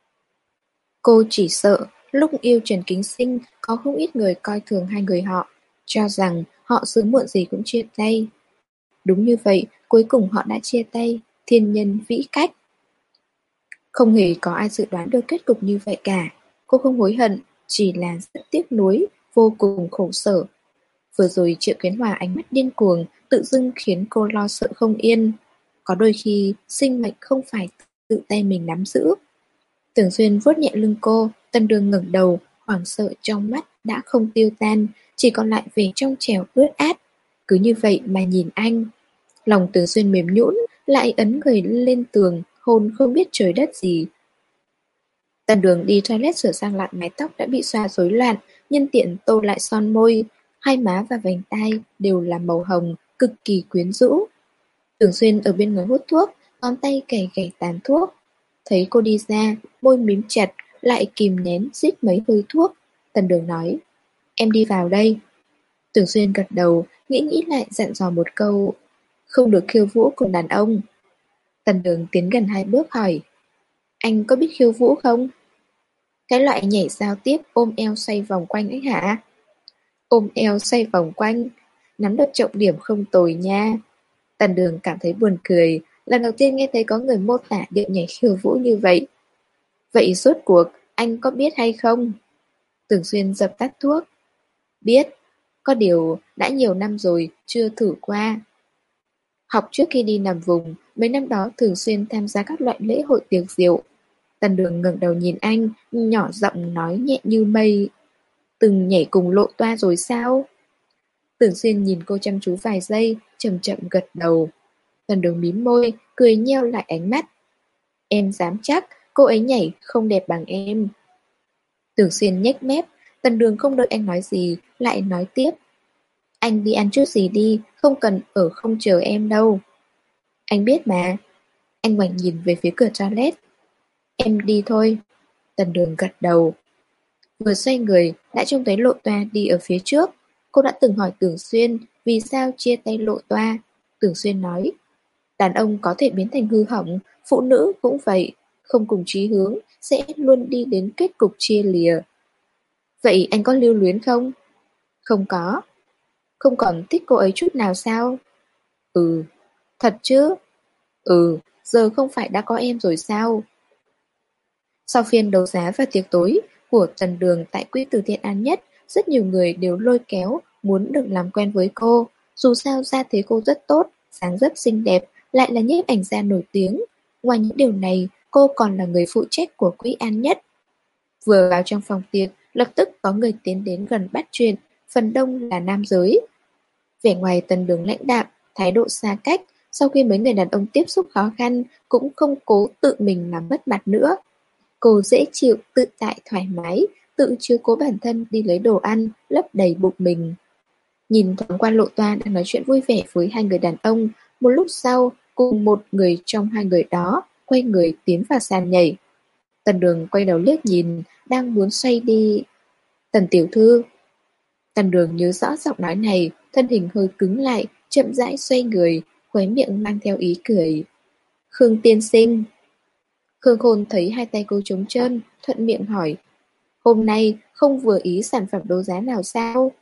Cô chỉ sợ, lúc yêu Trần Kính Sinh có không ít người coi thường hai người họ, cho rằng họ sớm muộn gì cũng chia tay. Đúng như vậy, cuối cùng họ đã chia tay, thiên nhân vĩ cách. Không hề có ai dự đoán được kết cục như vậy cả. Cô không hối hận, chỉ là rất tiếc nuối, vô cùng khổ sở. Vừa rồi Triệu Kiến Hòa ánh mắt điên cuồng, tự dưng khiến cô lo sợ không yên. Có đôi khi, sinh mệnh không phải tự tay mình nắm giữ. Tưởng Xuyên vuốt nhẹ lưng cô, Tần Đường ngẩng đầu, hoảng sợ trong mắt đã không tiêu tan, chỉ còn lại vẻ trong trẻo ướt át. Cứ như vậy mà nhìn anh. Lòng Tưởng Xuyên mềm nhũn, lại ấn người lên tường, hôn không biết trời đất gì. Tần Đường đi toilet sửa sang lại mái tóc đã bị xóa rối loạn, nhân tiện tô lại son môi, hai má và vành tai đều là màu hồng, cực kỳ quyến rũ. Tưởng Xuyên ở bên ngoài hút thuốc, ngón tay cày cày tàn thuốc. Thấy cô đi ra, môi mím chặt, lại kìm nén rít mấy hơi thuốc. Tần Đường nói, em đi vào đây. Tưởng Xuyên gật đầu, nghĩ nghĩ lại dặn dò một câu, không được khiêu vũ cùng đàn ông. Tần Đường tiến gần hai bước hỏi, anh có biết khiêu vũ không? Cái loại nhảy giao tiếp ôm eo xoay vòng quanh ấy hả? Ôm eo xoay vòng quanh, nắm được trọng điểm không tồi nha. Tần Đường cảm thấy buồn cười, lần đầu tiên nghe thấy có người mô tả điệu nhảy khiêu vũ như vậy. Vậy rốt cuộc, anh có biết hay không? Tưởng Xuyên dập tắt thuốc. Biết, có điều đã nhiều năm rồi, chưa thử qua. Học trước khi đi nằm vùng, mấy năm đó thường xuyên tham gia các loại lễ hội tiệc rượu. Tần Đường ngẩng đầu nhìn anh, nhỏ giọng nói nhẹ như mây. Từng nhảy cùng lộ toa rồi sao? Tưởng Xuyên nhìn cô chăm chú vài giây, chậm chậm gật đầu. Tần Đường mím môi, cười nheo lại ánh mắt. Em dám chắc, cô ấy nhảy không đẹp bằng em. Tưởng Xuyên nhếch mép, Tần Đường không đợi anh nói gì, lại nói tiếp. Anh đi ăn chút gì đi, không cần ở không chờ em đâu. Anh biết mà. Anh ngoảnh nhìn về phía cửa toilet. Em đi thôi. Tần Đường gật đầu. Vừa xoay người, đã trông thấy Lộ Toa đi ở phía trước. Cô đã từng hỏi Tưởng Xuyên vì sao chia tay Lộ Toa. Tưởng Xuyên nói, đàn ông có thể biến thành hư hỏng, phụ nữ cũng vậy. Không cùng chí hướng, sẽ luôn đi đến kết cục chia lìa. Vậy anh có lưu luyến không? Không có. Không còn thích cô ấy chút nào sao? Ừ. Thật chứ? Ừ, giờ không phải đã có em rồi sao? Sau phiên đấu giá và tiệc tối của Tần Đường tại quỹ từ thiện An Nhất, rất nhiều người đều lôi kéo muốn được làm quen với cô. Dù sao gia thế cô rất tốt, dáng dấp xinh đẹp, lại là nhiếp ảnh gia nổi tiếng. Ngoài những điều này, cô còn là người phụ trách của quỹ An Nhất. Vừa vào trong phòng tiệc, lập tức có người tiến đến gần bắt chuyện, phần đông là nam giới. Vẻ ngoài Tần Đường lãnh đạm, thái độ xa cách, sau khi mấy người đàn ông tiếp xúc khó khăn, cũng không cố tự mình làm mất mặt nữa. Cô dễ chịu, tự tại, thoải mái, tự chiếu cố bản thân đi lấy đồ ăn, lấp đầy bụng mình. Nhìn thoáng qua Lộ Toa đang nói chuyện vui vẻ với hai người đàn ông, một lúc sau, cùng một người trong hai người đó, quay người tiến vào sàn nhảy. Tần Đường quay đầu liếc nhìn, đang muốn xoay đi. Tần tiểu thư. Tần Đường nhớ rõ giọng nói này, thân hình hơi cứng lại, chậm rãi xoay người, khóe miệng mang theo ý cười. Khương tiên sinh. Khương Khôn thấy hai tay cô trống trơn, thuận miệng hỏi. Hôm nay không vừa ý sản phẩm đấu giá nào sao?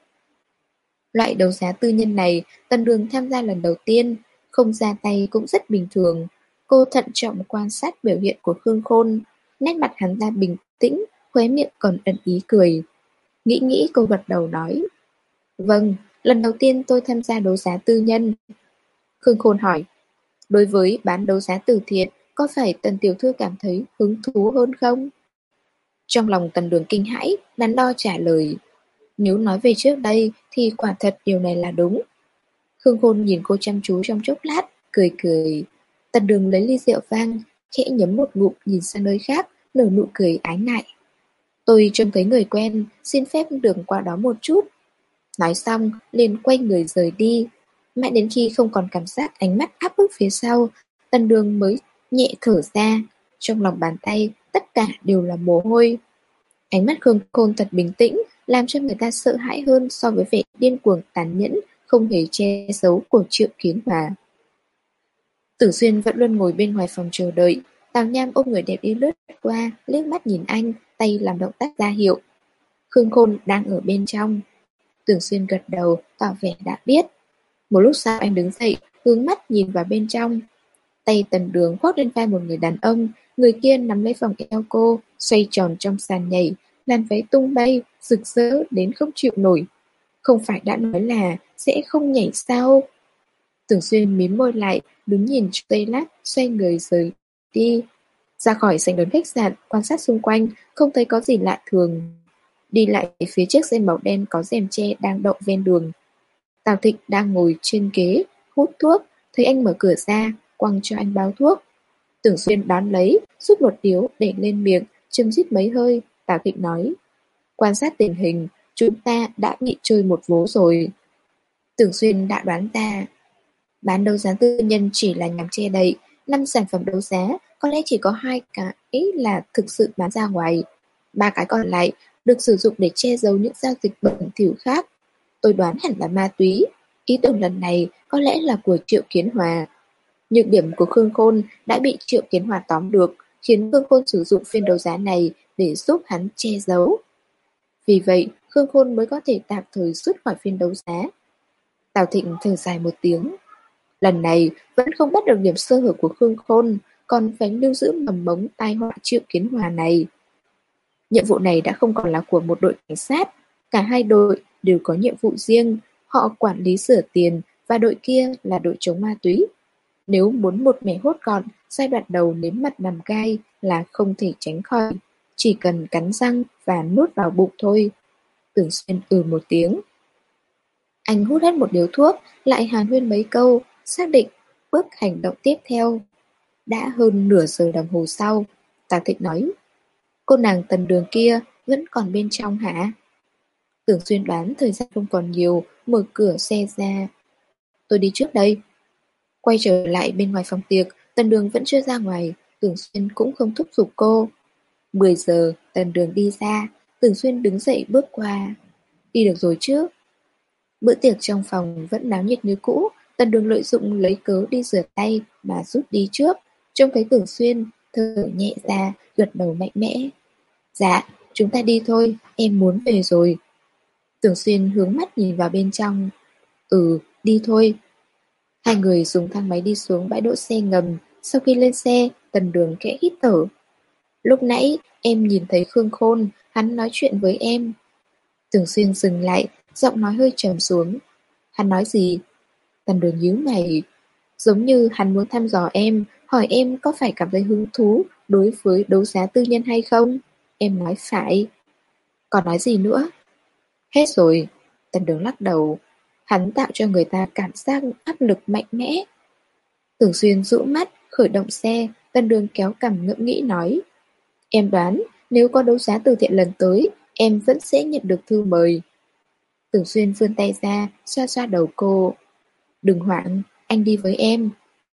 Loại đấu giá tư nhân này, Tần Đường tham gia lần đầu tiên, không ra tay cũng rất bình thường. Cô thận trọng quan sát biểu hiện của Khương Khôn, nét mặt hắn ta bình tĩnh, khóe miệng còn ẩn ý cười. Nghĩ nghĩ cô gật đầu nói. Vâng, lần đầu tiên tôi tham gia đấu giá tư nhân. Khương Khôn hỏi. Đối với bán đấu giá từ thiện, có phải Tần tiểu thư cảm thấy hứng thú hơn không? Trong lòng Tần Đường kinh hãi, đắn đo trả lời. Nếu nói về trước đây thì quả thật điều này là đúng. Khương Khôn nhìn cô chăm chú trong chốc lát, cười cười. Tần Đường lấy ly rượu vang, khẽ nhấm một ngụm nhìn sang nơi khác, nở nụ cười ái ngại. Tôi trông thấy người quen, xin phép được qua đó một chút. Nói xong, liền quay người rời đi. Mãi đến khi không còn cảm giác ánh mắt áp bức phía sau, Tần Đường mới nhẹ thở ra. Trong lòng bàn tay, tất cả đều là mồ hôi. Ánh mắt Khương Khôn thật bình tĩnh, làm cho người ta sợ hãi hơn so với vẻ điên cuồng tàn nhẫn, không hề che giấu của Triệu Kiến Hòa. Tử Xuyên vẫn luôn ngồi bên ngoài phòng chờ đợi. Tào Nham ôm người đẹp đi lướt qua, liếc mắt nhìn anh, tay làm động tác ra hiệu. Khương Khôn đang ở bên trong. Tử Xuyên gật đầu, tỏ vẻ đã biết. Một lúc sau anh đứng dậy, hướng mắt nhìn vào bên trong. Tay Tần Đường khoác lên vai một người đàn ông, người kia nắm lấy vòng eo cô, xoay tròn trong sàn nhảy, làn váy tung bay, rực rỡ đến không chịu nổi. Không phải đã nói là sẽ không nhảy sao? Tưởng Xuyên mím môi lại, đứng nhìn giây lát, xoay người rời đi. Ra khỏi sảnh lớn khách sạn, quan sát xung quanh, không thấy có gì lạ thường. Đi lại phía chiếc xe màu đen có rèm tre đang đậu ven đường. Tào Thịnh đang ngồi trên ghế, hút thuốc, thấy anh mở cửa ra, quăng cho anh bao thuốc. Tưởng Xuyên đón lấy, rút một điếu để lên miệng, châm rít mấy hơi. Tào Thịnh nói, quan sát tình hình, chúng ta đã bị chơi một vố rồi. Tưởng Xuyên đã đoán ra. Bán đấu giá tư nhân chỉ là nhằm che đậy, năm sản phẩm đấu giá có lẽ chỉ có hai cái là thực sự bán ra ngoài. Ba cái còn lại được sử dụng để che giấu những giao dịch bẩn thỉu khác. Tôi đoán hẳn là ma túy. Ý tưởng lần này có lẽ là của Triệu Kiến Hòa. Nhược điểm của Khương Khôn đã bị Triệu Kiến Hòa tóm được, khiến Khương Khôn sử dụng phiên đấu giá này để giúp hắn che giấu. Vì vậy, Khương Khôn mới có thể tạm thời rút khỏi phiên đấu giá. Tào Thịnh thở dài một tiếng. Lần này vẫn không bắt được điểm sơ hở của Khương Khôn, còn phải lưu giữ mầm mống tai họa Triệu Kiến Hòa này. Nhiệm vụ này đã không còn là của một đội cảnh sát, cả hai đội đều có nhiệm vụ riêng, họ quản lý rửa tiền và đội kia là đội chống ma túy. Nếu muốn một mẻ hốt gọn, giai đoạn đầu nếm mặt nằm gai là không thể tránh khỏi, chỉ cần cắn răng và nuốt vào bụng thôi. Tưởng Xuyên ừ một tiếng. Anh hút hết một điếu thuốc, lại hàn huyên mấy câu, xác định bước hành động tiếp theo. Đã hơn nửa giờ đồng hồ sau, Tào Thịnh nói, cô nàng Tần Đường kia vẫn còn bên trong hả? Tưởng Xuyên đoán thời gian không còn nhiều, mở cửa xe ra. Tôi đi trước đây. Quay trở lại bên ngoài phòng tiệc, Tần Đường vẫn chưa ra ngoài, Tưởng Xuyên cũng không thúc giục cô. Mười giờ, Tần Đường đi ra, Tưởng Xuyên đứng dậy bước qua. Đi được rồi chứ? Bữa tiệc trong phòng vẫn náo nhiệt như cũ, Tần Đường lợi dụng lấy cớ đi rửa tay mà rút đi trước. Trông thấy Tưởng Xuyên, thở nhẹ ra, gật đầu mạnh mẽ. Dạ, chúng ta đi thôi, em muốn về rồi. Tưởng Xuyên hướng mắt nhìn vào bên trong. Ừ, đi thôi. Hai người dùng thang máy đi xuống bãi đỗ xe ngầm. Sau khi lên xe, Tần Đường khẽ hít thở. Lúc nãy, em nhìn thấy Khương Khôn, hắn nói chuyện với em. Tưởng Xuyên dừng lại, giọng nói hơi trầm xuống. Hắn nói gì? Tần Đường nhíu mày. Giống như hắn muốn thăm dò em, hỏi em có phải cảm thấy hứng thú đối với đấu giá tư nhân hay không? Em nói phải. Còn nói gì nữa? Hết rồi. Tần Đường lắc đầu. Hắn tạo cho người ta cảm giác áp lực mạnh mẽ. Tưởng Xuyên rũ mắt, khởi động xe, Tần Đường kéo cằm ngẫm nghĩ nói. Em đoán, nếu có đấu giá từ thiện lần tới, em vẫn sẽ nhận được thư mời. Tưởng Xuyên vươn tay ra, xoa xoa đầu cô. Đừng hoảng, anh đi với em.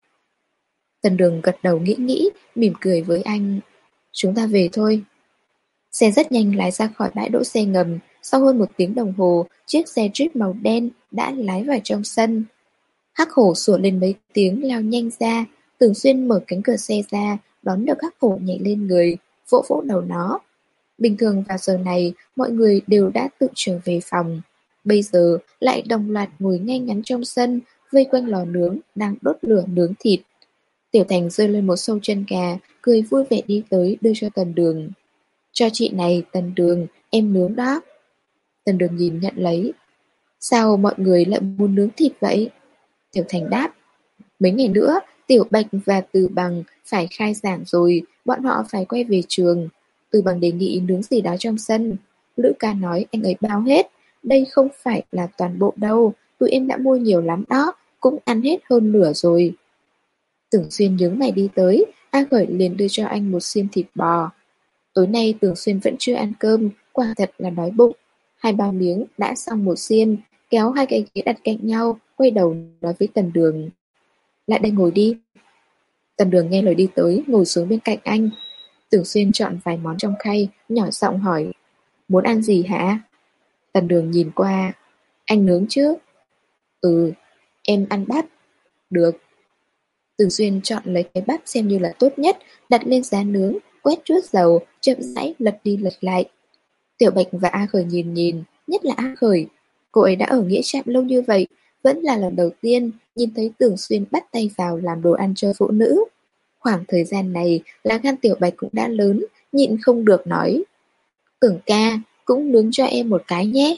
Tần Đường gật đầu nghĩ nghĩ, mỉm cười với anh. Chúng ta về thôi. Xe rất nhanh lái ra khỏi bãi đỗ xe ngầm. Sau hơn một tiếng đồng hồ, chiếc xe Jeep màu đen đã lái vào trong sân. Hắc Hổ sủa lên mấy tiếng lao nhanh ra. Tưởng Xuyên mở cánh cửa xe ra, đón được Hắc Hổ nhảy lên người, vỗ vỗ đầu nó. Bình thường vào giờ này, mọi người đều đã tự trở về phòng. Bây giờ lại đồng loạt ngồi ngay ngắn trong sân, vây quanh lò nướng, đang đốt lửa nướng thịt. Tiểu Thành giơ lên một sâu chân gà, cười vui vẻ đi tới đưa cho Tần Đường. Cho chị này, Tần Đường, em nướng đó. Tần Đường nhìn nhận lấy. Sao mọi người lại muốn nướng thịt vậy? Tiểu Thành đáp. Mấy ngày nữa, Tiểu Bạch và Từ Bằng phải khai giảng rồi, bọn họ phải quay về trường. Từ Bằng đề nghị nướng gì đó trong sân. Lữ ca nói anh ấy bao hết. Đây không phải là toàn bộ đâu, tụi em đã mua nhiều lắm đó, cũng ăn hết hơn nửa rồi. Tưởng Xuyên nhướng mày đi tới, A Khởi liền đưa cho anh một xiên thịt bò. Tối nay Tưởng Xuyên vẫn chưa ăn cơm, quả thật là đói bụng. Hai ba miếng đã xong một xiên, kéo hai cái ghế đặt cạnh nhau, quay đầu nói với Tần Đường. Lại đây ngồi đi. Tần Đường nghe lời đi tới, ngồi xuống bên cạnh anh. Tưởng Xuyên chọn vài món trong khay, nhỏ giọng hỏi. Muốn ăn gì hả? Tần Đường nhìn qua. Anh nướng chứ? Ừ, em ăn bắp. Được. Tưởng Xuyên chọn lấy cái bắp xem như là tốt nhất, đặt lên giá nướng, quét chút dầu, chậm rãi lật đi lật lại. Tiểu Bạch và A Khởi nhìn nhìn, nhất là A Khởi. Cô ấy đã ở Nghĩa Trạm lâu như vậy, vẫn là lần đầu tiên nhìn thấy Tưởng Xuyên bắt tay vào làm đồ ăn cho phụ nữ. Khoảng thời gian này, lá gan Tiểu Bạch cũng đã lớn, nhịn không được nói. Tưởng ca, cũng nướng cho em một cái nhé.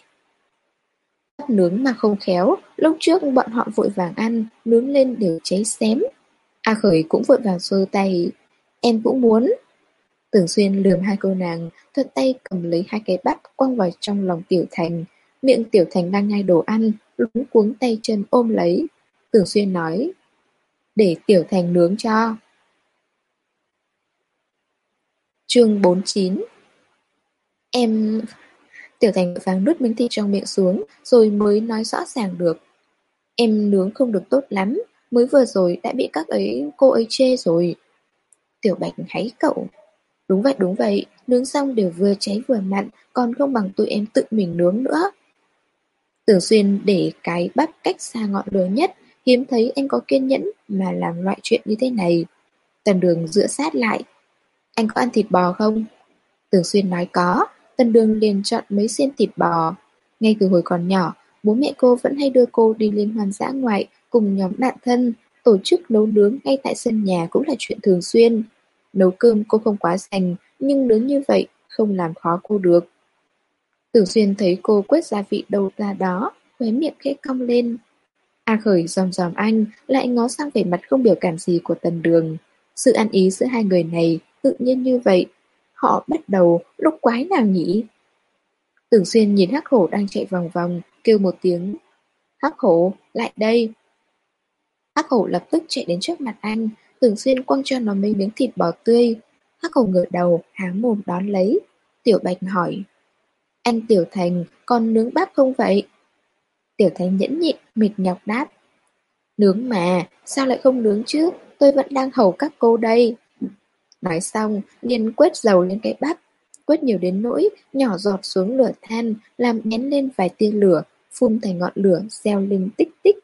Bắp nướng mà không khéo, lúc trước bọn họ vội vàng ăn, nướng lên đều cháy xém. A Khởi cũng vội vàng xô tay. Em cũng muốn. Tưởng Xuyên lườm hai cô nàng, thuận tay cầm lấy hai cái bắp quăng vào trong lòng Tiểu Thành. Miệng Tiểu Thành đang nhai đồ ăn, luống cuống tay chân ôm lấy. Tưởng Xuyên nói. Để Tiểu Thành nướng cho. Chương bốn mươi chín. Em... Tiểu Thành vàng nuốt miếng thịt trong miệng xuống, rồi mới nói rõ ràng được. Em nướng không được tốt lắm, mới vừa rồi đã bị các ấy cô ấy chê rồi. Tiểu Bạch háy cậu. Đúng vậy đúng vậy, nướng xong đều vừa cháy vừa mặn, còn không bằng tụi em tự mình nướng nữa. Tưởng Xuyên để cái bắp cách xa ngọn lửa nhất, Hiếm thấy anh có kiên nhẫn mà làm loại chuyện như thế này. Tần Đường dựa sát lại. Anh có ăn thịt bò không? Tưởng Xuyên nói có. Tần Đường liền chọn mấy xiên thịt bò. Ngay từ hồi còn nhỏ, bố mẹ cô vẫn hay đưa cô đi liên hoan dã ngoại cùng nhóm bạn thân. Tổ chức nấu nướng ngay tại sân nhà cũng là chuyện thường xuyên. Nấu cơm cô không quá rành, nhưng nướng như vậy không làm khó cô được. Tưởng Xuyên thấy cô quét gia vị đâu ra đó, khóe miệng khẽ cong lên. A Khởi dòm dòm anh, lại ngó sang vẻ mặt không biểu cảm gì của Tần Đường. Sự ăn ý giữa hai người này tự nhiên như vậy. Họ bắt đầu lúc quái nào nhỉ? Tưởng Xuyên nhìn Hắc Hổ đang chạy vòng vòng, kêu một tiếng. Hắc Hổ, lại đây. Hắc Hổ lập tức chạy đến trước mặt anh, Tưởng Xuyên quăng cho nó mấy miếng thịt bò tươi. Hắc Hổ ngửa đầu, há mồm đón lấy. Tiểu Bạch hỏi. Anh Tiểu Thành, còn nướng bắp không vậy? Tiểu Thành nhẫn nhịn, mệt nhọc đáp. Nướng mà, sao lại không nướng chứ? Tôi vẫn đang hầu các cô đây. Nói xong, liền quét dầu lên cái bắp. Quét nhiều đến nỗi, nhỏ giọt xuống lửa than, làm nhén lên vài tia lửa, phun thành ngọn lửa, reo lên tích tích.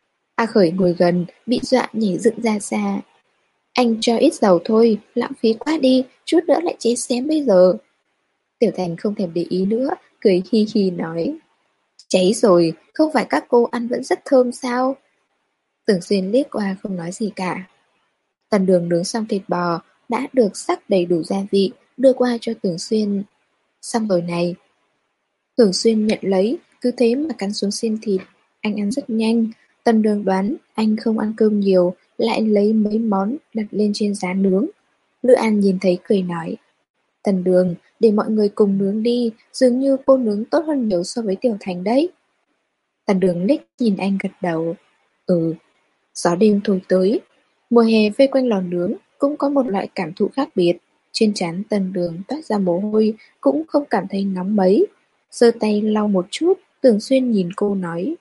A Khởi ngồi gần, bị dọa nhảy dựng ra xa. Anh cho ít dầu thôi, lãng phí quá đi, chút nữa lại cháy xém bây giờ. Tiểu Thành không thèm để ý nữa, cười hi hi nói. Cháy rồi, không phải các cô ăn vẫn rất thơm sao? Tưởng Xuyên liếc qua không nói gì cả. Tần Đường nướng xong thịt bò, đã được sắc đầy đủ gia vị, đưa qua cho Tưởng Xuyên. Xong rồi này. Tưởng Xuyên nhận lấy, cứ thế mà cắn xuống xiên thịt. Anh ăn rất nhanh. Tần Đường đoán anh không ăn cơm nhiều, lại lấy mấy món đặt lên trên giá nướng. Lữ An nhìn thấy cười nói. Tần Đường, để mọi người cùng nướng đi, dường như cô nướng tốt hơn nhiều so với Tiểu Thành đấy. Tần Đường liếc nhìn anh gật đầu. Ừ. Gió đêm thổi tới. Mùa hè vây quanh lò nướng cũng có một loại cảm thụ khác biệt. Trên trán Tần Đường toát ra mồ hôi, cũng không cảm thấy nóng mấy. Giơ tay lau một chút, Tưởng Xuyên nhìn cô nói.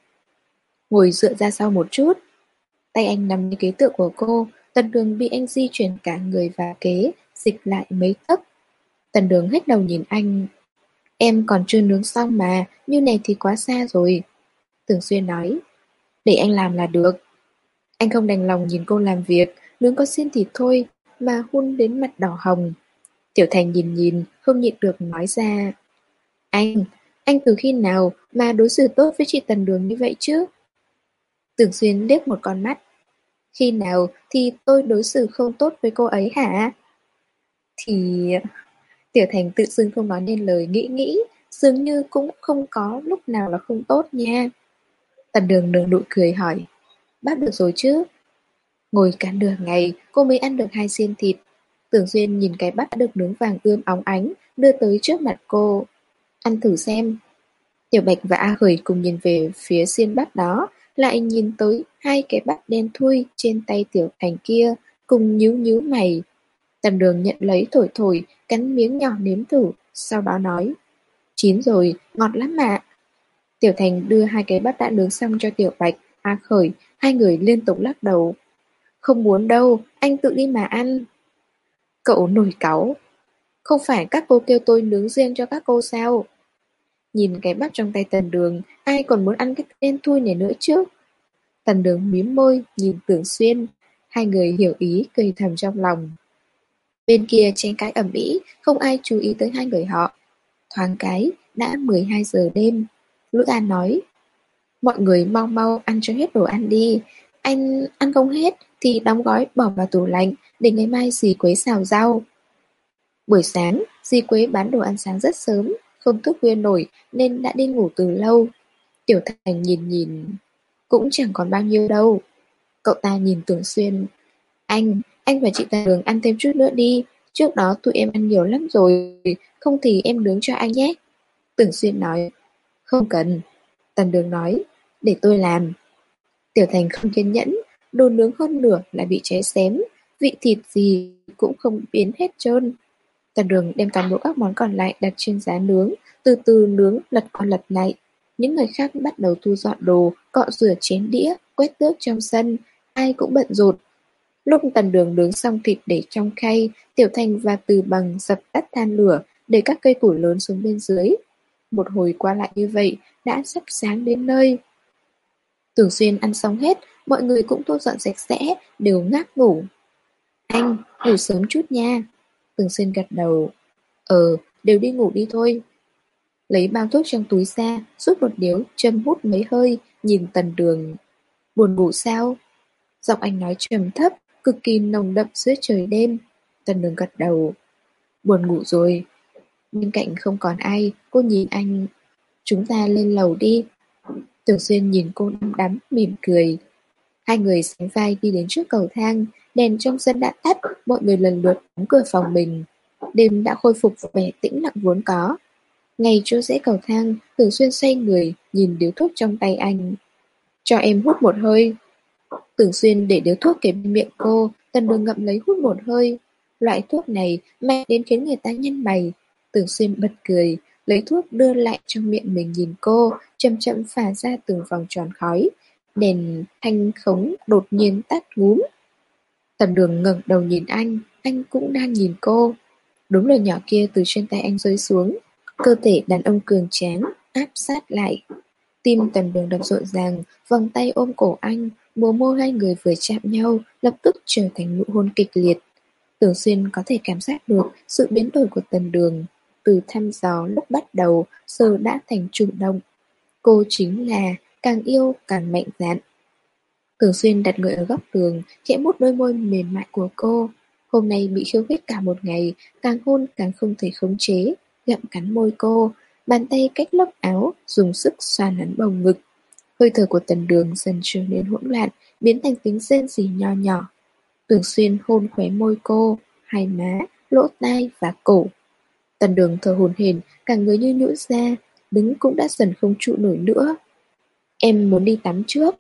Ngồi dựa ra sau một chút. Tay anh nằm như kế tựa của cô, Tần Đường bị anh di chuyển cả người và kế, dịch lại mấy tấc. Tần Đường hết đầu nhìn anh. Em còn chưa nướng xong mà, như này thì quá xa rồi. Tưởng Xuyên nói. Để anh làm là được. Anh không đành lòng nhìn cô làm việc, nướng có xiên thịt thôi, mà hun đến mặt đỏ hồng. Tiểu Thành nhìn nhìn, không nhịn được nói ra. Anh, anh từ khi nào mà đối xử tốt với chị Tần Đường như vậy chứ? Tưởng Xuyên liếc một con mắt. Khi nào thì tôi đối xử không tốt với cô ấy hả? Thì... Tiểu Thành tự dưng không nói nên lời, nghĩ nghĩ, dường như cũng không có lúc nào là không tốt nha. Tần Đường nở nụ cười hỏi. Bác được rồi chứ? Ngồi cả nửa ngày, cô mới ăn được hai xiên thịt. Tưởng Xuyên nhìn cái bát đã được nướng vàng ươm óng ánh, đưa tới trước mặt cô. Ăn thử xem. Tiểu Bạch và A Khởi cùng nhìn về phía xiên bát đó, lại nhìn tới hai cái bát đen thui trên tay Tiểu Thành kia, cùng nhíu nhíu mày. Tần Đường nhận lấy thổi thổi, cắn miếng nhỏ nếm thử, sau đó nói. Chín rồi, ngọt lắm ạ. Tiểu Thành đưa hai cái bát đã nướng xong cho Tiểu Bạch, A Khởi, hai người liên tục lắc đầu. Không muốn đâu, anh tự đi mà ăn. Cậu nổi cáu. Không phải các cô kêu tôi nướng riêng cho các cô sao? Nhìn cái bắp trong tay Tần Đường, ai còn muốn ăn cái đen thui này nữa chứ? Tần Đường mím môi, nhìn Tưởng Xuyên. Hai người hiểu ý, cười thầm trong lòng. Bên kia tranh cãi ầm ĩ, không ai chú ý tới hai người họ. Thoáng cái, đã mười hai giờ đêm. Lữ An nói. Mọi người mau mau ăn cho hết đồ ăn đi. Anh ăn không hết thì đóng gói bỏ vào tủ lạnh để ngày mai dì Quế xào rau. Buổi sáng, dì Quế bán đồ ăn sáng rất sớm, không thức khuya nổi nên đã đi ngủ từ lâu. Tiểu Thành nhìn nhìn, cũng chẳng còn bao nhiêu đâu. Cậu ta nhìn Tưởng Xuyên. Anh, anh và chị Tần Đường ăn thêm chút nữa đi. Trước đó tụi em ăn nhiều lắm rồi, không thì em nướng cho anh nhé. Tưởng Xuyên nói. Không cần. Tần Đường nói. Để tôi làm. Tiểu Thành không kiên nhẫn, đồ nướng hơn nửa lại bị cháy xém, vị thịt gì cũng không biến hết trơn. Tần Đường đem toàn bộ các món còn lại đặt trên giá nướng, từ từ nướng lật qua lật lại. Những người khác bắt đầu thu dọn đồ, cọ rửa chén đĩa, quét tước trong sân, ai cũng bận rộn. Lúc Tần Đường nướng xong thịt để trong khay, Tiểu Thành và Từ Bằng dập tắt than lửa, để các cây củi lớn xuống bên dưới. Một hồi qua lại như vậy, đã sắp sáng đến nơi. Tưởng Xuyên ăn xong hết, mọi người cũng thu dọn sạch sẽ, đều ngáp ngủ. Anh, ngủ sớm chút nha. Tường Xuyên gật đầu. Ờ, đều đi ngủ đi thôi. Lấy bao thuốc trong túi ra, rút một điếu, châm hút mấy hơi, nhìn Tần Đường. Buồn ngủ sao? Giọng anh nói trầm thấp, cực kỳ nồng đậm giữa trời đêm. Tần Đường gật đầu. Buồn ngủ rồi. Bên cạnh không còn ai, cô nhìn anh. Chúng ta lên lầu đi. Tường Xuyên nhìn cô đăm đắm, mỉm cười. Hai người sánh vai đi đến trước cầu thang, đèn trong sân đã tắt, mọi người lần lượt đóng cửa phòng mình. Đêm đã khôi phục vẻ tĩnh lặng vốn có. Ngay chỗ rẽ cầu thang, Tường Xuyên xoay người, nhìn điếu thuốc trong tay anh. Cho em hút một hơi. Tường Xuyên để điếu thuốc kế bên miệng cô, Tần Đường ngậm lấy hút một hơi. Loại thuốc này mạnh đến khiến người ta nhăn mày. Tường Xuyên bật cười, lấy thuốc đưa lại trong miệng mình nhìn cô, chậm chậm phả ra từng vòng tròn khói. Đèn thanh khống đột nhiên tắt ngúm. Tần Đường ngẩng đầu nhìn anh, anh cũng đang nhìn cô. Đúng lời nhỏ kia từ trên tay anh rơi xuống. Cơ thể đàn ông cường tráng áp sát lại. Tim Tần Đường đập rộn ràng, vòng tay ôm cổ anh, mùa môi hai người vừa chạm nhau, lập tức trở thành nụ hôn kịch liệt. Tường Xuyên có thể cảm giác được sự biến đổi của Tần Đường. Từ thăm dò lúc bắt đầu, giờ đã thành chủ động. Cô chính là càng yêu càng mạnh dạn. Tường Xuyên đặt người ở góc tường, khẽ mút đôi môi mềm mại của cô. Hôm nay bị khiêu khích cả một ngày, càng hôn càng không thể khống chế, gặm cắn môi cô, bàn tay cách lớp áo, dùng sức xoa nắn bầu ngực. Hơi thở của Tần Đường dần trở nên hỗn loạn, biến thành tiếng rên rỉ nho nhỏ. Tường Xuyên hôn khóe môi cô, hai má, lỗ tai và cổ. Tần Đường thở hổn hển, cả người như nhũn ra, đứng cũng đã dần không trụ nổi nữa. Em muốn đi tắm trước.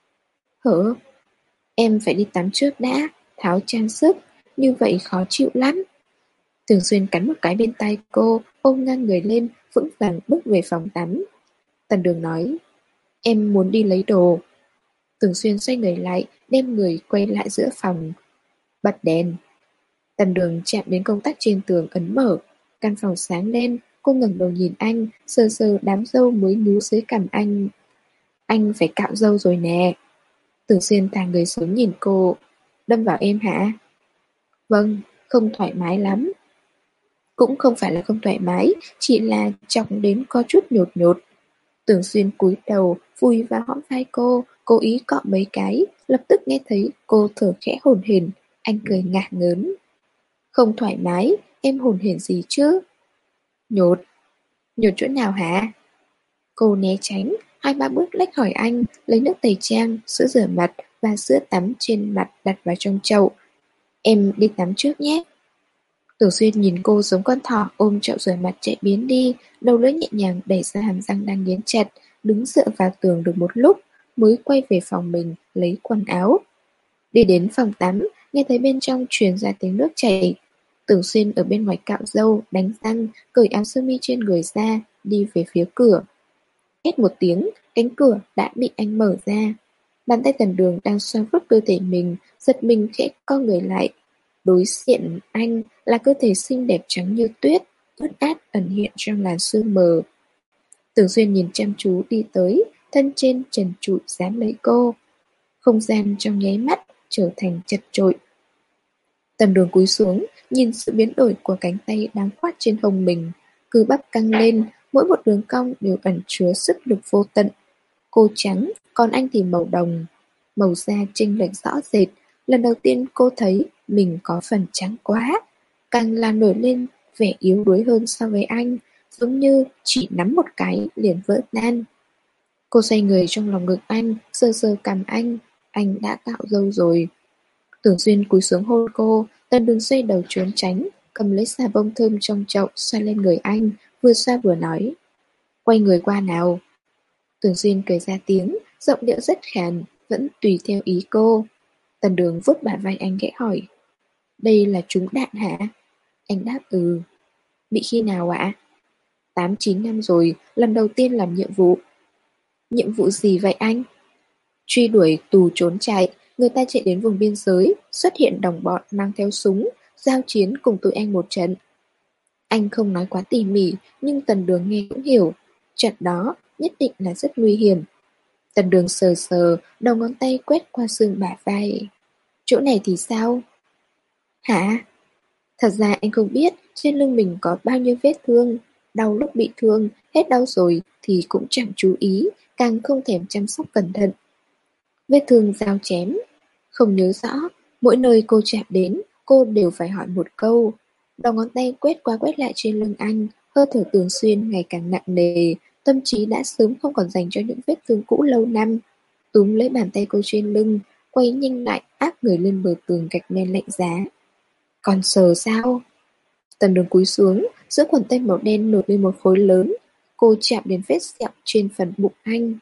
Hở? Em phải đi tắm trước đã, tháo trang sức, như vậy khó chịu lắm. Tường Xuyên cắn một cái bên tay cô, ôm ngang người lên, vững vàng bước về phòng tắm. Tần Đường nói, em muốn đi lấy đồ. Tường Xuyên xoay người lại, đem người quay lại giữa phòng. Bật đèn. Tần Đường chạm đến công tắc trên tường ấn mở. Căn phòng sáng lên, cô ngẩng đầu nhìn anh, sờ sờ đám râu mới nhú dưới cằm anh. Anh phải cạo râu rồi nè. Tường Xuyên thả người xuống nhìn cô. Đâm vào em hả? Vâng, không thoải mái lắm. Cũng không phải là không thoải mái, chỉ là chọc đến có chút nhột nhột. Tường Xuyên cúi đầu, vùi vào hõm vai cô, cố ý cọ mấy cái, lập tức nghe thấy cô thở khẽ hổn hển. Anh cười ngạc ngớn. Không thoải mái, em hổn hển gì chứ? Nhột. Nhột chỗ nào hả? Cô né tránh, hai ba bước lách hỏi anh, lấy nước tẩy trang, sữa rửa mặt và sữa tắm trên mặt đặt vào trong chậu. Em đi tắm trước nhé. Tường Xuyên nhìn cô giống con thỏ ôm chậu rửa mặt chạy biến đi, đầu lưỡi nhẹ nhàng đẩy ra hàm răng đang nghiến chặt, đứng dựa vào tường được một lúc, mới quay về phòng mình lấy quần áo. Đi đến phòng tắm, nghe thấy bên trong truyền ra tiếng nước chảy. Tường Xuyên ở bên ngoài cạo râu, đánh răng, cởi áo sơ mi trên người ra, đi về phía cửa. Hét một tiếng, cánh cửa đã bị anh mở ra. Bàn tay Tần Đường đang xoa vuốt cơ thể mình, giật mình khẽ co người lại. Đối diện anh là cơ thể xinh đẹp trắng như tuyết, ướt át ẩn hiện trong làn sương mờ. Tường Xuyên nhìn chăm chú đi tới, thân trên trần trụi dán lấy cô. Không gian trong nháy mắt trở thành chật chội. Tần Đường cúi xuống, nhìn sự biến đổi của cánh tay đang khoát trên hông mình. Cơ bắp căng lên, mỗi một đường cong đều ẩn chứa sức lực vô tận. Cô trắng, còn anh thì màu đồng. Màu da chênh lệch rõ rệt. Lần đầu tiên cô thấy mình có phần trắng quá. Càng làm nổi lên vẻ yếu đuối hơn so với anh, giống như chỉ nắm một cái liền vỡ tan. Cô xoay người trong lòng ngực anh, sơ sơ cằm anh. Anh đã cạo râu rồi. Tưởng Duyên cúi xuống hôn cô, Tần Đường xoay đầu trốn tránh, cầm lấy xà bông thơm trong chậu xoa lên người anh, vừa xoa vừa nói. Quay người qua nào. Tưởng Duyên cười ra tiếng, giọng điệu rất khàn, vẫn tùy theo ý cô. Tần Đường vuốt bả vai anh khẽ hỏi. Đây là trúng đạn hả? Anh đáp ừ. Bị khi nào ạ? Tám chín năm rồi, lần đầu tiên làm nhiệm vụ. Nhiệm vụ gì vậy anh? Truy đuổi tù trốn chạy, người ta chạy đến vùng biên giới, xuất hiện đồng bọn mang theo súng, giao chiến cùng tụi anh một trận. Anh không nói quá tỉ mỉ, nhưng Tần Đường nghe cũng hiểu. Trận đó nhất định là rất nguy hiểm. Tần Đường sờ sờ, đầu ngón tay quét qua xương bả vai. Chỗ này thì sao? Hả? Thật ra anh không biết trên lưng mình có bao nhiêu vết thương. Đau lúc bị thương, hết đau rồi thì cũng chẳng chú ý, càng không thèm chăm sóc cẩn thận. Vết thương dao chém. Không nhớ rõ, mỗi nơi cô chạm đến, cô đều phải hỏi một câu. Đầu ngón tay quét qua quét lại trên lưng anh, hơi thở Tường Xuyên ngày càng nặng nề, tâm trí đã sớm không còn dành cho những vết thương cũ lâu năm. Túm lấy bàn tay cô trên lưng, quay nhanh lại áp người lên bờ tường gạch men lạnh giá. Còn sờ sao? Tần Đường cúi xuống, giữa quần tây màu đen nổi lên một khối lớn. Cô chạm đến vết sẹo trên phần bụng anh.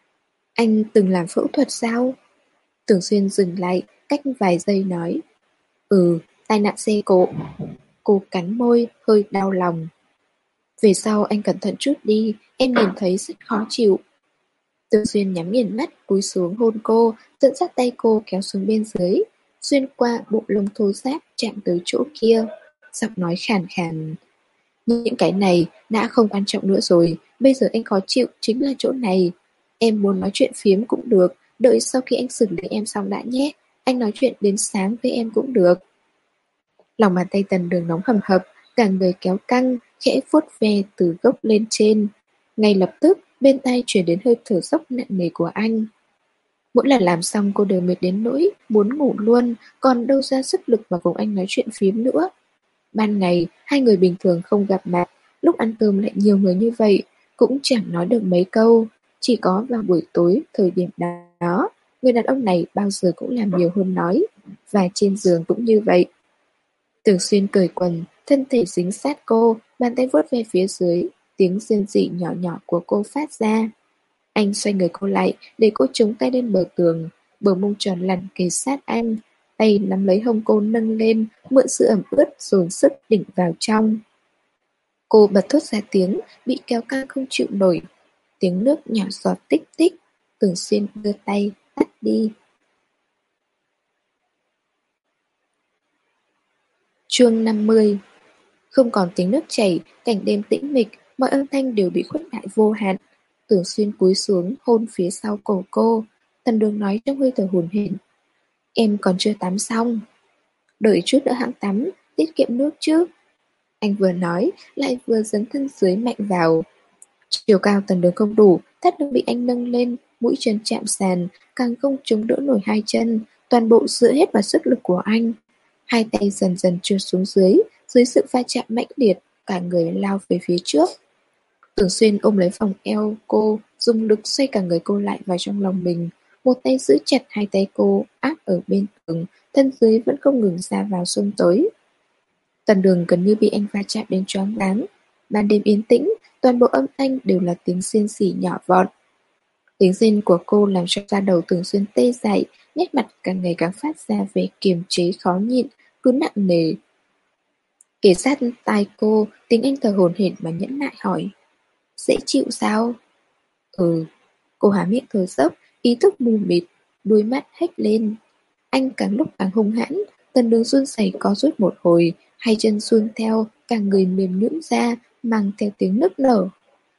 Anh từng làm phẫu thuật sao? Tưởng Xuyên dừng lại, cách vài giây nói. Ừ, tai nạn xe cộ. Cô cắn môi, hơi đau lòng. Về sau anh cẩn thận chút đi, em nhìn thấy rất khó chịu. Tưởng Xuyên nhắm nghiền mắt, cúi xuống hôn cô, dẫn dắt tay cô kéo xuống bên dưới, xuyên qua bộ lông thô ráp chạm tới chỗ kia. Giọng nói khàn khàn. Những cái này đã không quan trọng nữa rồi, bây giờ anh khó chịu chính là chỗ này. Em muốn nói chuyện phiếm cũng được, đợi sau khi anh xử lý em xong đã nhé. Anh nói chuyện đến sáng với em cũng được. Lòng bàn tay Tần Đường nóng hầm hập, cả người kéo căng, khẽ vuốt ve từ gốc lên trên. Ngay lập tức, bên tai truyền đến hơi thở dốc nặng nề của anh. Mỗi lần làm xong cô đều mệt đến nỗi muốn ngủ luôn, còn đâu ra sức lực mà cùng anh nói chuyện phiếm nữa. Ban ngày, hai người bình thường không gặp mặt, lúc ăn cơm lại nhiều người như vậy, cũng chẳng nói được mấy câu. Chỉ có vào buổi tối, thời điểm đó, người đàn ông này bao giờ cũng làm nhiều hơn nói, và trên giường cũng như vậy. Tưởng Xuyên cởi quần, thân thể dính sát cô, bàn tay vuốt về phía dưới, tiếng rên rỉ nhỏ nhỏ của cô phát ra. Anh xoay người cô lại, để cô chống tay lên bờ tường, bờ mông tròn lằn kề sát anh, tay nắm lấy hông cô nâng lên, mượn sự ẩm ướt dồn sức đỉnh vào trong. Cô bật thốt ra tiếng, bị kéo căng không chịu nổi. Tiếng nước nhỏ giọt tích tích, Tưởng Xuyên đưa tay, tắt đi. Chương năm mươi. Không còn tiếng nước chảy, cảnh đêm tĩnh mịch, mọi âm thanh đều bị khuếch đại vô hạn. Tưởng Xuyên cúi xuống, hôn phía sau cổ cô. Tần Đường nói trong hơi thở hổn hển. Em còn chưa tắm xong. Đợi chút nữa hãng tắm, tiết kiệm nước chứ. Anh vừa nói, lại vừa dấn thân dưới mạnh vào. Chiều cao Tần Đường không đủ, thắt lưng bị anh nâng lên, mũi chân chạm sàn, càng không chống đỡ nổi hai chân, toàn bộ dựa hết vào sức lực của anh. Hai tay dần dần trượt xuống dưới, dưới sự va chạm mãnh liệt, cả người lao về phía trước. Tưởng Xuyên ôm lấy vòng eo cô, dùng lực xoay cả người cô lại vào trong lòng mình. Một tay giữ chặt hai tay cô, áp ở bên tường, thân dưới vẫn không ngừng ra vào xông tới. Tần Đường gần như bị anh va chạm đến choáng váng. Ban đêm yên tĩnh, toàn bộ âm thanh đều là tiếng rên rỉ nhỏ vọt. Tiếng rên của cô làm cho da đầu Tưởng Xuyên tê dại, nét mặt càng ngày càng phát ra vẻ kiềm chế khó nhịn, cứ nặng nề. Kể sát tai cô, tiếng anh thở hổn hển mà nhẫn nại hỏi. Dễ chịu sao? Ừ. Cô há miệng thở dốc, ý thức mù mịt, đuôi mắt hếch lên. Anh càng lúc càng hung hãn, Tần Đường run rẩy có rút một hồi, hai chân run theo, cả người mềm nhũn ra, mang theo tiếng nức nở.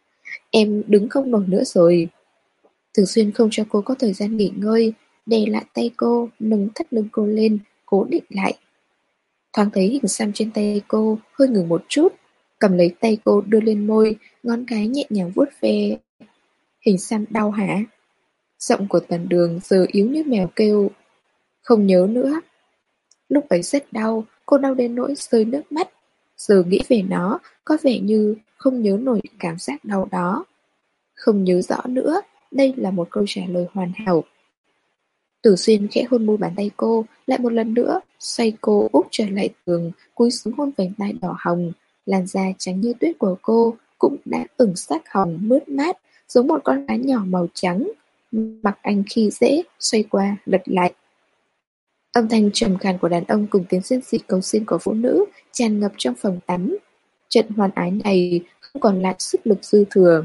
Em đứng không nổi nữa rồi. Thường Xuyên không cho cô có thời gian nghỉ ngơi, đè lại tay cô, nâng thắt lưng cô lên, cố định lại. Thoáng thấy hình xăm trên tay cô, hơi ngừng một chút, cầm lấy tay cô đưa lên môi, ngón cái nhẹ nhàng vuốt ve. Hình xăm đau hả? Giọng của Tần Đường giờ yếu như mèo kêu. Không nhớ nữa. Lúc ấy rất đau, cô đau đến nỗi rơi nước mắt. Giờ nghĩ về nó, có vẻ như không nhớ nổi cảm giác đau đó. Không nhớ rõ nữa, đây là một câu trả lời hoàn hảo. Tử Xuyên khẽ hôn môi bàn tay cô, lại một lần nữa, xoay cô úp trở lại tường, cúi xuống hôn vành tai đỏ hồng. Làn da trắng như tuyết của cô cũng đã ửng sắc hồng mướt mát, giống một con cá nhỏ màu trắng. Mặc anh khi dễ, xoay qua, lật lại. Âm thanh trầm khàn của đàn ông cùng tiếng rên rỉ cầu xin của phụ nữ tràn ngập trong phòng tắm. Trận hoan ái này không còn lại sức lực dư thừa.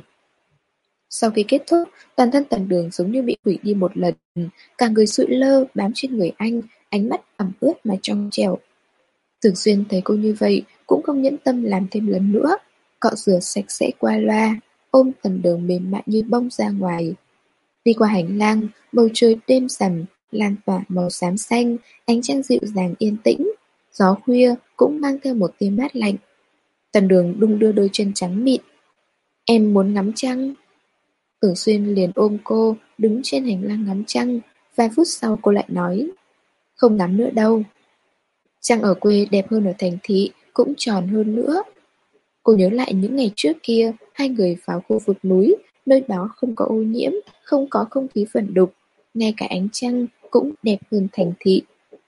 Sau khi kết thúc, toàn thân Tần Đường giống như bị hủy đi một lần, cả người sụi lơ bám trên người anh, ánh mắt ẩm ướt mà trong trẻo. Thường Xuyên thấy cô như vậy, cũng không nhẫn tâm làm thêm lần nữa, cọ rửa sạch sẽ qua loa, ôm Tần Đường mềm mại như bông ra ngoài. Đi qua hành lang, bầu trời đêm rằm lan tỏa màu xám xanh, ánh trăng dịu dàng yên tĩnh. Gió khuya cũng mang theo một tia mát lạnh. Tần Đường đung đưa đôi chân trắng mịn. Em muốn ngắm trăng. Tưởng Xuyên liền ôm cô, đứng trên hành lang ngắm trăng. Vài phút sau cô lại nói, không ngắm nữa đâu. Trăng ở quê đẹp hơn ở thành thị, cũng tròn hơn nữa. Cô nhớ lại những ngày trước kia, hai người vào khu vực núi, nơi đó không có ô nhiễm, không có không khí vẩn đục, ngay cả ánh trăng cũng đẹp hơn thành thị.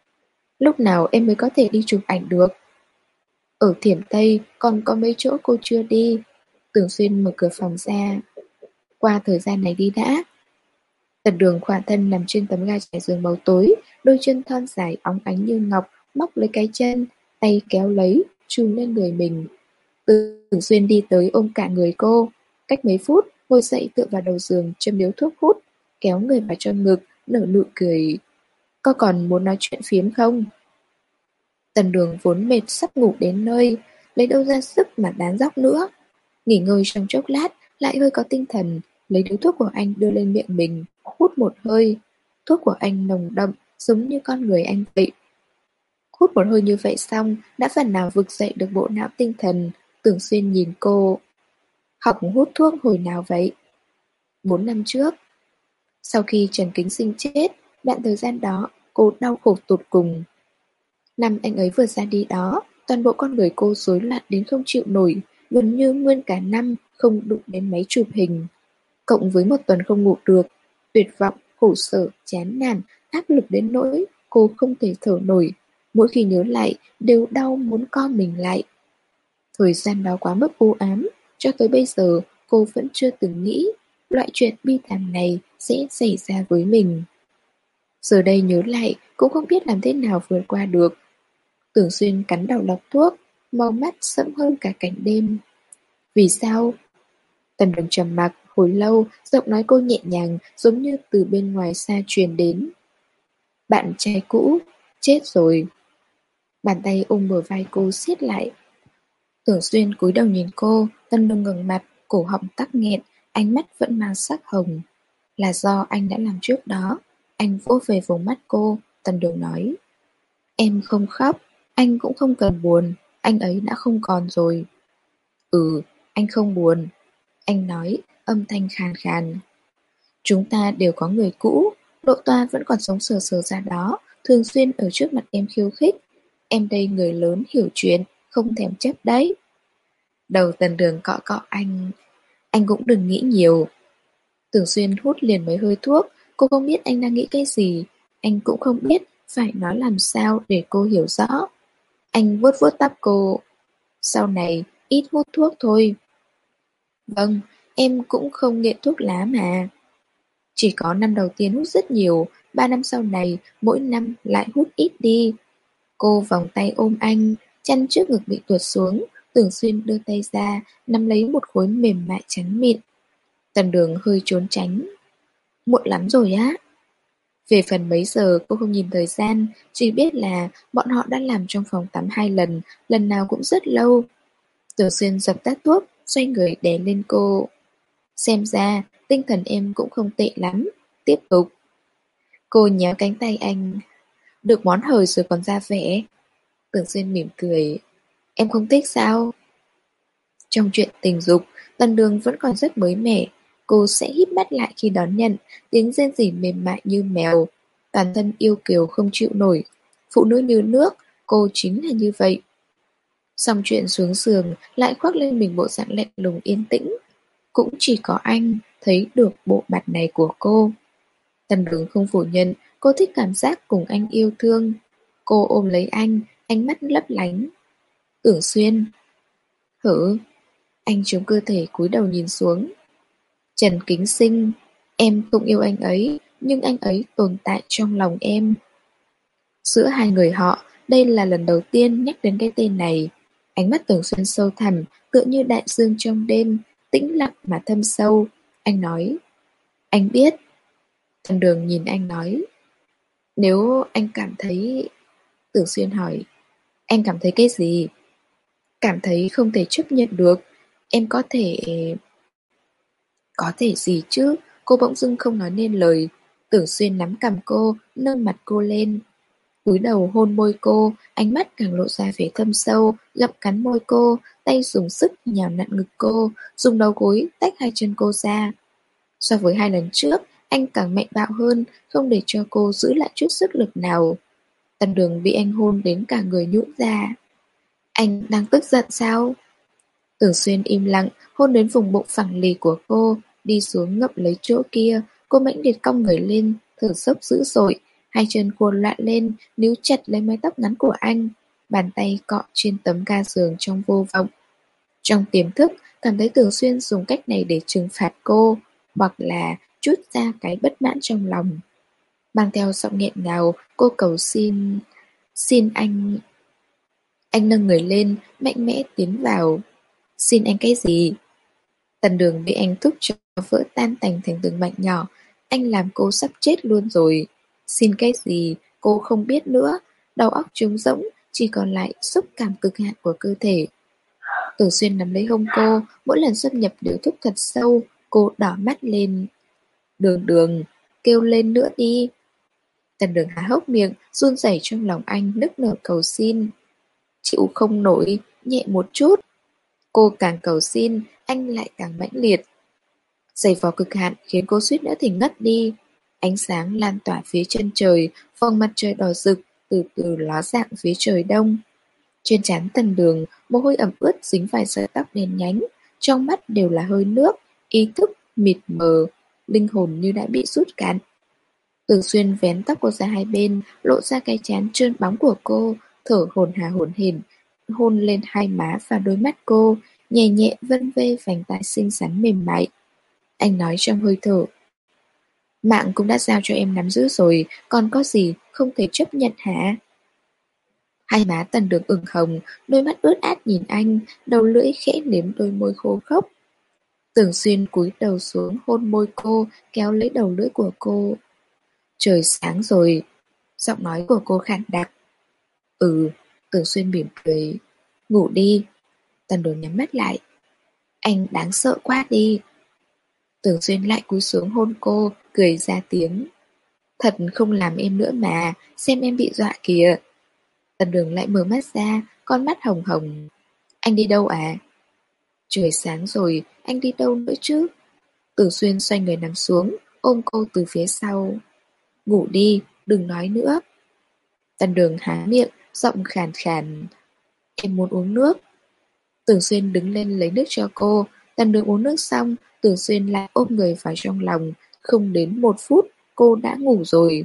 Lúc nào em mới có thể đi chụp ảnh được? Ở Thiểm Tây còn có mấy chỗ cô chưa đi. Tưởng Xuyên mở cửa phòng ra. Qua thời gian này đi đã. Tần Đường khỏa thân nằm trên tấm ga trải giường màu tối, đôi chân thon dài óng ánh như ngọc, móc lấy cái chân, tay kéo lấy, chùm lên người mình. Tưởng Xuyên đi tới ôm cả người cô. Cách mấy phút, ngồi dậy tựa vào đầu giường châm điếu thuốc hút, kéo người vào trong ngực, nở nụ cười. Có còn muốn nói chuyện phiếm không? Tần Đường vốn mệt sắp ngủ đến nơi, lấy đâu ra sức mà đán dóc nữa. Nghỉ ngơi trong chốc lát, lại hơi có tinh thần, lấy điếu thuốc của anh đưa lên miệng mình, hút một hơi. Thuốc của anh nồng đậm, giống như con người anh vậy. Hút một hơi như vậy xong, đã phần nào vực dậy được bộ não tinh thần. Tưởng Xuyên nhìn cô. Học hút thuốc hồi nào vậy? Bốn năm trước. Sau khi Trần Kính Sinh chết, đoạn thời gian đó, cô đau khổ tột cùng. Năm anh ấy vừa ra đi đó, toàn bộ con người cô rối loạn đến không chịu nổi, gần như nguyên cả năm không đụng đến máy chụp hình. Cộng với một tuần không ngủ được, tuyệt vọng, khổ sở, chán nản, áp lực đến nỗi cô không thể thở nổi. Mỗi khi nhớ lại, đều đau muốn co mình lại. Thời gian đó quá mức u ám, cho tới bây giờ cô vẫn chưa từng nghĩ loại chuyện bi thảm này sẽ xảy ra với mình. Giờ đây nhớ lại, cũng không biết làm thế nào vượt qua được. Tưởng Xuyên cắn đầu lọc thuốc, màu mắt sẫm hơn cả cảnh đêm. Vì sao? Tần Đường trầm mặc hồi lâu, giọng nói cô nhẹ nhàng, giống như từ bên ngoài xa truyền đến. Bạn trai cũ, chết rồi. Bàn tay ôm bờ vai cô siết lại. Tưởng Xuyên cúi đầu nhìn cô, Tần Đường ngẩng mặt, cổ họng tắc nghẹn, ánh mắt vẫn mang sắc hồng. Là do anh đã làm trước đó. Anh vỗ về vùng mắt cô, Tần Đường nói. Em không khóc, anh cũng không cần buồn, anh ấy đã không còn rồi. Ừ, anh không buồn. Anh nói, âm thanh khàn khàn. Chúng ta đều có người cũ, Lộ Toa vẫn còn sống sờ sờ ra đó, thường xuyên ở trước mặt em khiêu khích. Em đây người lớn hiểu chuyện, không thèm chấp đấy. Đầu Tần Đường cọ cọ anh. Anh cũng đừng nghĩ nhiều. Tưởng Xuyên hút liền mấy hơi thuốc, cô không biết anh đang nghĩ cái gì. Anh cũng không biết phải nói làm sao để cô hiểu rõ. Anh vuốt vuốt tóc cô. Sau này, ít hút thuốc thôi. Vâng, em cũng không nghiện thuốc lá mà. Chỉ có năm đầu tiên hút rất nhiều, ba năm sau này, mỗi năm lại hút ít đi. Cô vòng tay ôm anh, chân trước ngực bị tuột xuống, Tưởng Xuyên đưa tay ra, nắm lấy một khối mềm mại trắng mịn. Tần Đường hơi trốn tránh. Muộn lắm rồi á. Về phần mấy giờ cô không nhìn thời gian, chỉ biết là bọn họ đã làm trong phòng tắm hai lần, lần nào cũng rất lâu. Tưởng Xuyên dập tắt thuốc, xoay người đè lên cô. Xem ra, tinh thần em cũng không tệ lắm. Tiếp tục. Cô nhéo cánh tay anh. Được món hời rồi còn ra vẻ. Tưởng Xuyên mỉm cười. Em không thích sao? Trong chuyện tình dục, Tần Đường vẫn còn rất mới mẻ. Cô sẽ híp mắt lại khi đón nhận, tiếng rên rỉ mềm mại như mèo. Toàn thân yêu kiều không chịu nổi. Phụ nữ như nước, cô chính là như vậy. Xong chuyện xuống giường, lại khoác lên mình bộ dạng lạnh lùng yên tĩnh. Cũng chỉ có anh thấy được bộ mặt này của cô. Tần Đường không phủ nhận, cô thích cảm giác cùng anh yêu thương. Cô ôm lấy anh, ánh mắt lấp lánh. Tưởng Xuyên. Hử? Anh chống cơ thể cúi đầu nhìn xuống. Trần Kính Sinh. Em không yêu anh ấy, nhưng anh ấy tồn tại trong lòng em. Giữa hai người họ, đây là lần đầu tiên nhắc đến cái tên này. Ánh mắt Tưởng Xuyên sâu thẳm, tựa như đại dương trong đêm, tĩnh lặng mà thâm sâu. Anh nói. Anh biết. Tần Đường nhìn anh nói. Nếu anh cảm thấy... Tưởng Xuyên hỏi. Em cảm thấy cái gì? Cảm thấy không thể chấp nhận được. Em có thể... Có thể gì chứ? Cô bỗng dưng không nói nên lời. Tưởng Xuyên nắm cằm cô, nâng mặt cô lên, cúi đầu hôn môi cô, ánh mắt càng lộ ra vẻ thâm sâu, gặm cắn môi cô, tay dùng sức nhào nặn ngực cô, dùng đầu gối tách hai chân cô ra. So với hai lần trước, anh càng mạnh bạo hơn, không để cho cô giữ lại chút sức lực nào. Tần Đường bị anh hôn đến cả người nhũn ra. Anh đang tức giận sao? Tưởng Xuyên im lặng, hôn đến vùng bụng phẳng lì của cô, đi xuống ngậm lấy chỗ kia, cô mãnh liệt cong người lên, thở dốc dữ dội, hai chân cuộn loạn lên, níu chặt lấy mái tóc ngắn của anh, bàn tay cọ trên tấm ga giường trong vô vọng. Trong tiềm thức, cảm thấy Tưởng Xuyên dùng cách này để trừng phạt cô, hoặc là trút ra cái bất mãn trong lòng. Mang theo giọng nghẹn ngào, cô cầu xin, xin anh. Anh nâng người lên, mạnh mẽ tiến vào. Xin anh cái gì? Tần Đường bị anh thúc cho vỡ tan tành thành từng mảnh nhỏ. Anh làm cô sắp chết luôn rồi. Xin cái gì? Cô không biết nữa. Đầu óc trống rỗng, chỉ còn lại xúc cảm cực hạn của cơ thể. Tưởng Xuyên nắm lấy hông cô, mỗi lần xâm nhập đều thúc thật sâu. Cô đỏ mắt lên. Đường Đường, kêu lên nữa đi. Tần Đường há hốc miệng, run rẩy trong lòng anh, nức nở cầu xin. Chịu không nổi, nhẹ một chút. Cô càng cầu xin, anh lại càng mãnh liệt. Giày vò cực hạn khiến cô suýt nữa thì ngất đi. Ánh sáng lan tỏa phía chân trời, vòng mặt trời đỏ rực, từ từ ló dạng phía trời đông. Trên trán Tần Đường, mồ hôi ẩm ướt dính vài sợi tóc đen nhánh, trong mắt đều là hơi nước, ý thức mịt mờ, linh hồn như đã bị rút cạn. Tưởng Xuyên vén tóc cô ra hai bên, lộ ra cái trán trơn bóng của cô, thở hổn hả hổn hển, hôn lên hai má và đôi mắt cô, nhẹ nhẹ vân vê vành tai xinh xắn mềm mại. Anh nói trong hơi thở. Mạng cũng đã giao cho em nắm giữ rồi, còn có gì không thể chấp nhận hả? Hai má Tần Đường ửng hồng, đôi mắt ướt át nhìn anh, đầu lưỡi khẽ nếm đôi môi khô khốc. Tưởng Xuyên cúi đầu xuống hôn môi cô, kéo lấy đầu lưỡi của cô. Trời sáng rồi. Giọng nói của cô khàn đặc. Ừ, Tưởng Xuyên mỉm cười. Ngủ đi. Tần Đường nhắm mắt lại. Anh đáng sợ quá đi. Tưởng Xuyên lại cúi xuống hôn cô, cười ra tiếng. Thật không làm em nữa mà, xem em bị dọa kìa. Tần Đường lại mở mắt ra, con mắt hồng hồng. Anh đi đâu à? Trời sáng rồi, anh đi đâu nữa chứ? Tưởng Xuyên xoay người nằm xuống, ôm cô từ phía sau. Ngủ đi, đừng nói nữa. Tần Đường há miệng, giọng khàn khàn. Em muốn uống nước. Tưởng Xuyên đứng lên lấy nước cho cô. Tần Đường uống nước xong, Tưởng Xuyên lại ôm người vào trong lòng. Không đến một phút, cô đã ngủ rồi.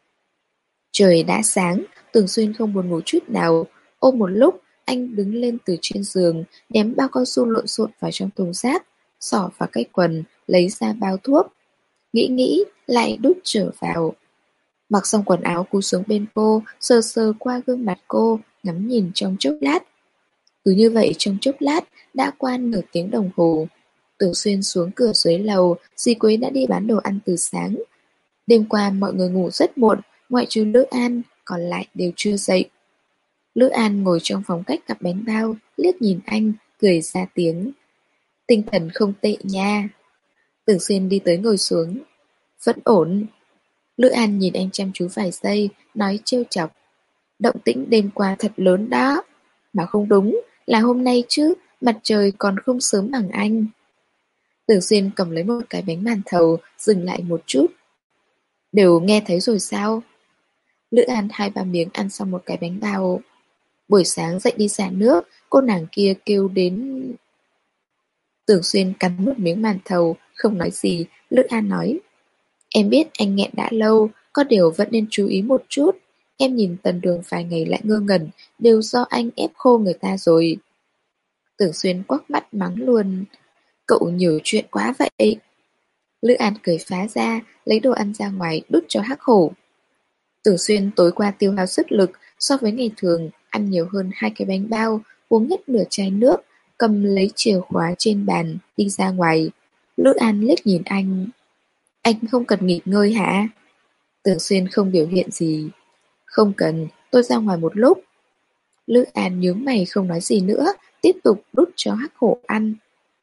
Trời đã sáng, Tưởng Xuyên không buồn ngủ chút nào. Ôm một lúc, anh đứng lên từ trên giường, ném bao cao su lộn xộn vào trong thùng rác, xỏ vào cái quần, lấy ra bao thuốc. Nghĩ nghĩ, lại đút trở vào. Mặc xong quần áo cúi xuống bên cô, sờ sờ qua gương mặt cô, ngắm nhìn trong chốc lát. Cứ như vậy trong chốc lát, đã qua nửa tiếng đồng hồ. Tưởng Xuyên xuống cửa dưới lầu, dì Quế đã đi bán đồ ăn từ sáng. Đêm qua mọi người ngủ rất muộn, ngoại trừ Lữ An, còn lại đều chưa dậy. Lữ An ngồi trong phòng cách cặp bánh bao, liếc nhìn anh, cười ra tiếng. Tinh thần không tệ nha. Tưởng Xuyên đi tới ngồi xuống. Vẫn ổn. Lữ An nhìn anh chăm chú vài giây, nói trêu chọc. Động tĩnh đêm qua thật lớn đó. Mà không đúng, là hôm nay chứ, mặt trời còn không sớm bằng anh. Tưởng Xuyên cầm lấy một cái bánh màn thầu, dừng lại một chút. Đều nghe thấy rồi sao? Lữ An hai ba miếng ăn xong một cái bánh bao. Buổi sáng dậy đi xả nước, cô nàng kia kêu đến... Tưởng Xuyên cắn một miếng màn thầu, không nói gì, Lữ An nói. Em biết anh nghẹn đã lâu, có điều vẫn nên chú ý một chút. Em nhìn Tần Đường vài ngày lại ngơ ngẩn, đều do anh ép khô người ta rồi. Tưởng Xuyên quắc mắt mắng luôn. Cậu nhiều chuyện quá vậy. Lữ An cười phá ra, lấy đồ ăn ra ngoài đút cho Hắc Hổ. Tưởng Xuyên tối qua tiêu hao sức lực, so với ngày thường, ăn nhiều hơn hai cái bánh bao, uống hết nửa chai nước, cầm lấy chìa khóa trên bàn, đi ra ngoài. Lữ An liếc nhìn anh. Anh không cần nghỉ ngơi hả? Tưởng Xuyên không biểu hiện gì. Không cần, tôi ra ngoài một lúc. Lữ An nhướng mày không nói gì nữa, tiếp tục đút cho Hắc Hổ ăn.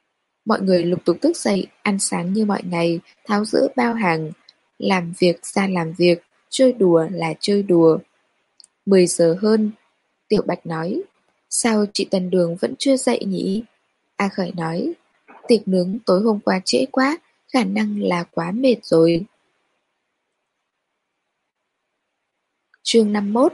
Mọi người lục tục thức dậy, ăn sáng như mọi ngày, tháo dỡ bao hàng, làm việc ra làm việc, chơi đùa là chơi đùa. Mười giờ hơn, Tiểu Bạch nói, sao chị Tần Đường vẫn chưa dậy nhỉ? A Khởi nói, tiệc nướng tối hôm qua trễ quá, khả năng là quá mệt rồi. Chương năm mươi mốt.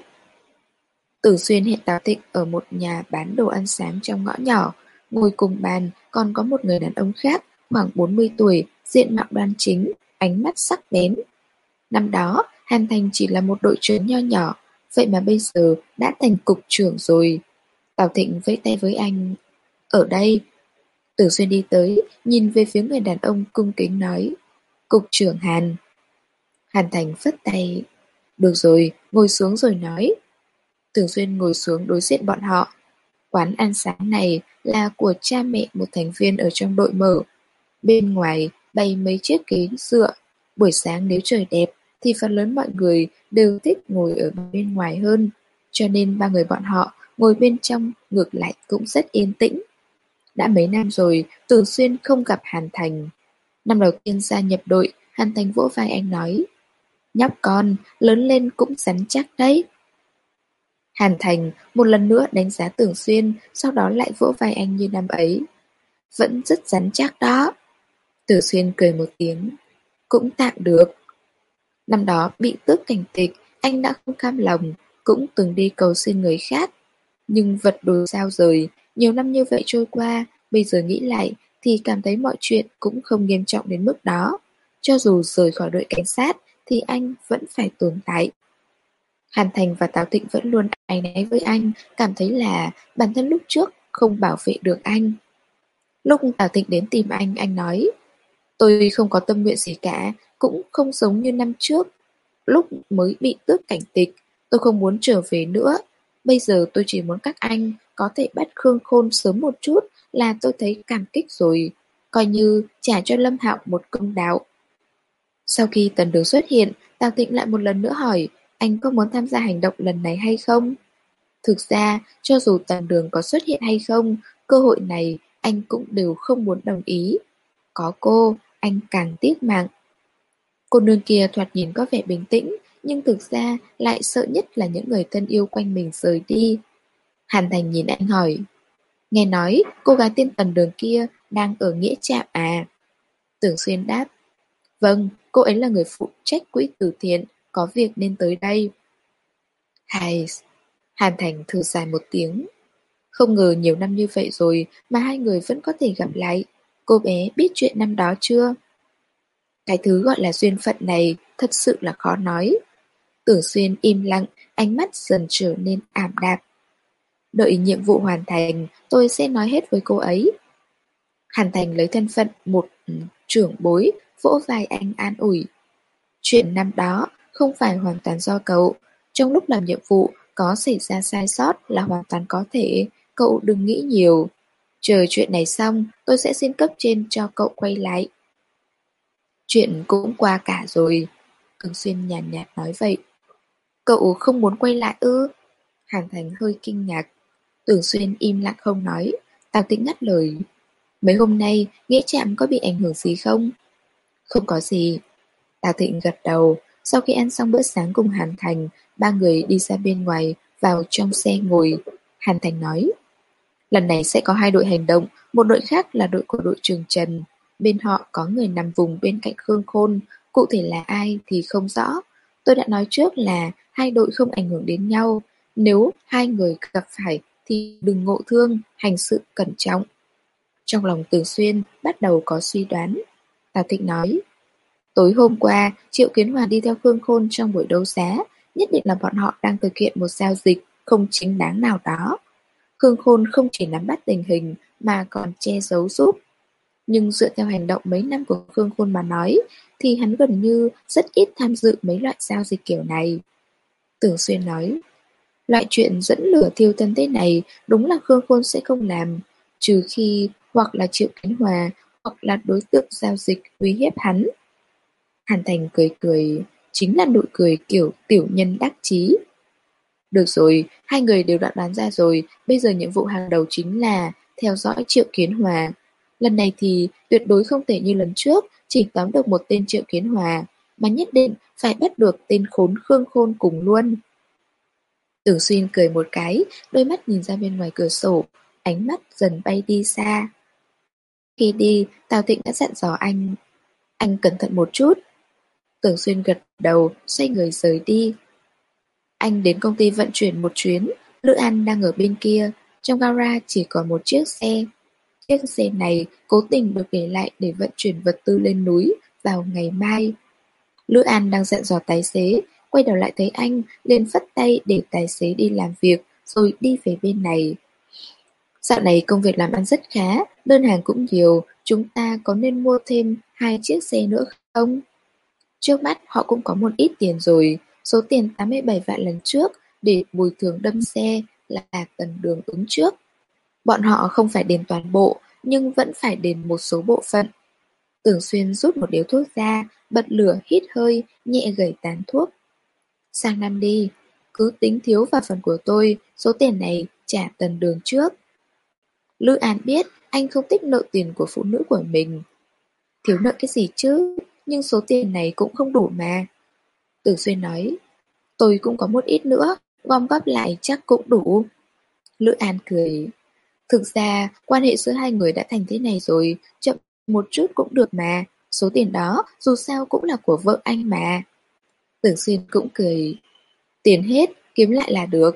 Tử Xuyên hẹn Tào Tịnh ở một nhà bán đồ ăn sáng trong ngõ nhỏ. Ngồi cùng bàn còn có một người đàn ông khác, khoảng bốn mươi tuổi, diện mạo đoan chính, ánh mắt sắc bén. Năm đó, Hàn Thành chỉ là một đội trưởng nho nhỏ, vậy mà bây giờ đã thành cục trưởng rồi. Tào Thịnh vẫy tay với anh. Ở đây. Tử Xuyên đi tới, nhìn về phía người đàn ông cung kính nói. Cục trưởng Hàn. Hàn Thành phất tay. Được rồi, ngồi xuống rồi nói. Tử Xuyên ngồi xuống đối diện bọn họ. Quán ăn sáng này là của cha mẹ một thành viên ở trong đội mở. Bên ngoài bày mấy chiếc ghế dựa. Buổi sáng nếu trời đẹp thì phần lớn mọi người đều thích ngồi ở bên ngoài hơn. Cho nên ba người bọn họ ngồi bên trong ngược lại cũng rất yên tĩnh. Đã mấy năm rồi, Tử Xuyên không gặp Hàn Thành. Năm đầu tiên gia nhập đội, Hàn Thành vỗ vai anh nói. Nhóc con, lớn lên cũng rắn chắc đấy. Hàn Thành một lần nữa đánh giá Tử Xuyên, sau đó lại vỗ vai anh như năm ấy. Vẫn rất rắn chắc đó. Tử Xuyên cười một tiếng. Cũng tạm được. Năm đó bị tước cảnh tịch, anh đã không cam lòng, cũng từng đi cầu xin người khác. Nhưng vật đổi sao rời, nhiều năm như vậy trôi qua, bây giờ nghĩ lại thì cảm thấy mọi chuyện cũng không nghiêm trọng đến mức đó. Cho dù rời khỏi đội cảnh sát thì anh vẫn phải tồn tại. Hàn Thành và Tào Tịnh vẫn luôn áy náy với anh, cảm thấy là bản thân lúc trước không bảo vệ được anh. Lúc Tào Tịnh đến tìm anh, anh nói, tôi không có tâm nguyện gì cả, cũng không giống như năm trước. Lúc mới bị tước cảnh tịch, tôi không muốn trở về nữa. Bây giờ tôi chỉ muốn các anh có thể bắt Khương Khôn sớm một chút là tôi thấy cảm kích rồi, coi như trả cho Lâm Hạo một công đạo. Sau khi Tần Đường xuất hiện, Tào Tịnh lại một lần nữa hỏi, anh có muốn tham gia hành động lần này hay không? Thực ra, cho dù Tần Đường có xuất hiện hay không, cơ hội này anh cũng đều không muốn đồng ý. Có cô, anh càng tiếc mạng. Cô nương kia thoạt nhìn có vẻ bình tĩnh, nhưng thực ra lại sợ nhất là những người thân yêu quanh mình rời đi. Hàn Thành nhìn anh hỏi, nghe nói cô gái tên Tần Đường kia đang ở Nghĩa Trạm à? Tưởng Xuyên đáp, vâng, cô ấy là người phụ trách quỹ từ thiện, có việc nên tới đây. Hay... Hàn Thành thở dài một tiếng. Không ngờ nhiều năm như vậy rồi mà hai người vẫn có thể gặp lại. Cô bé biết chuyện năm đó chưa? Cái thứ gọi là duyên phận này thật sự là khó nói. Tưởng Xuyên im lặng, ánh mắt dần trở nên ảm đạm. Đợi nhiệm vụ hoàn thành, tôi sẽ nói hết với cô ấy. Hàn Thành lấy thân phận một trưởng bối, vỗ vai anh an ủi. Chuyện năm đó không phải hoàn toàn do cậu. Trong lúc làm nhiệm vụ, có xảy ra sai sót là hoàn toàn có thể, cậu đừng nghĩ nhiều. Chờ chuyện này xong, tôi sẽ xin cấp trên cho cậu quay lại. Chuyện cũng qua cả rồi. Cường Xuyên nhàn nhạt, nhạt nói vậy. Cậu không muốn quay lại ư? Hàn Thành hơi kinh ngạc. Tưởng Xuyên im lặng không nói. Tào Tĩnh ngắt lời. Mấy hôm nay, Nghĩa Trạm có bị ảnh hưởng gì không? Không có gì. Tào Thịnh gật đầu. Sau khi ăn xong bữa sáng cùng Hàn Thành, ba người đi ra bên ngoài, vào trong xe ngồi. Hàn Thành nói, lần này sẽ có hai đội hành động, một đội khác là đội của đội trưởng Trần. Bên họ có người nằm vùng bên cạnh Khương Khôn, cụ thể là ai thì không rõ. Tôi đã nói trước là hai đội không ảnh hưởng đến nhau. Nếu hai người gặp phải thì đừng ngộ thương, hành sự cẩn trọng. Trong lòng Từ Xuyên bắt đầu có suy đoán. Tào Thịnh nói, tối hôm qua, Triệu Kiến Hòa đi theo Khương Khôn trong buổi đấu giá, nhất định là bọn họ đang thực hiện một giao dịch không chính đáng nào đó. Khương Khôn không chỉ nắm bắt tình hình mà còn che giấu giúp. Nhưng dựa theo hành động mấy năm của Khương Khôn mà nói, thì hắn gần như rất ít tham dự mấy loại giao dịch kiểu này. Tưởng Xuyên nói, loại chuyện dẫn lửa thiêu thân thế này đúng là Khương Khôn sẽ không làm, trừ khi hoặc là Triệu Kiến Hòa hoặc là đối tượng giao dịch uy hiếp hắn. Hàn Thành cười cười, chính là nụ cười kiểu tiểu nhân đắc chí. Được rồi, hai người đều đã đoán ra rồi, bây giờ nhiệm vụ hàng đầu chính là theo dõi Triệu Kiến Hòa. Lần này thì tuyệt đối không thể như lần trước chỉ tóm được một tên Triệu Kiến Hòa, mà nhất định phải bắt được tên khốn Khương Khôn cùng luôn. Tưởng Xuyên cười một cái, đôi mắt nhìn ra bên ngoài cửa sổ, ánh mắt dần bay đi xa. Khi đi, Tào Thịnh đã dặn dò anh. Anh cẩn thận một chút. Tưởng Xuyên gật đầu, xoay người rời đi. Anh đến công ty vận chuyển một chuyến, Lữ An đang ở bên kia, trong gara chỉ có một chiếc xe. Chiếc xe này cố tình được để lại để vận chuyển vật tư lên núi vào ngày mai. Lữ An đang dặn dò tài xế, quay đầu lại thấy anh, liền phất tay để tài xế đi làm việc, rồi đi về bên này. Dạo này công việc làm ăn rất khá, đơn hàng cũng nhiều, chúng ta có nên mua thêm hai chiếc xe nữa không? Trước mắt họ cũng có một ít tiền rồi, số tiền tám mươi bảy vạn lần trước để bồi thường đâm xe là Tần Đường ứng trước. Bọn họ không phải đền toàn bộ, nhưng vẫn phải đền một số bộ phận. Tưởng Xuyên rút một điếu thuốc ra, bật lửa hít hơi, nhẹ gẩy tàn thuốc. Sang năm đi, cứ tính thiếu vào phần của tôi, số tiền này trả Tần Đường trước. Lữ An biết anh không thích nợ tiền của phụ nữ của mình. Thiếu nợ cái gì chứ, nhưng số tiền này cũng không đủ mà. Tưởng Xuyên nói, tôi cũng có một ít nữa, gom góp lại chắc cũng đủ. Lữ An cười, thực ra quan hệ giữa hai người đã thành thế này rồi, chậm một chút cũng được mà, số tiền đó dù sao cũng là của vợ anh mà. Tưởng Xuyên cũng cười, tiền hết, kiếm lại là được.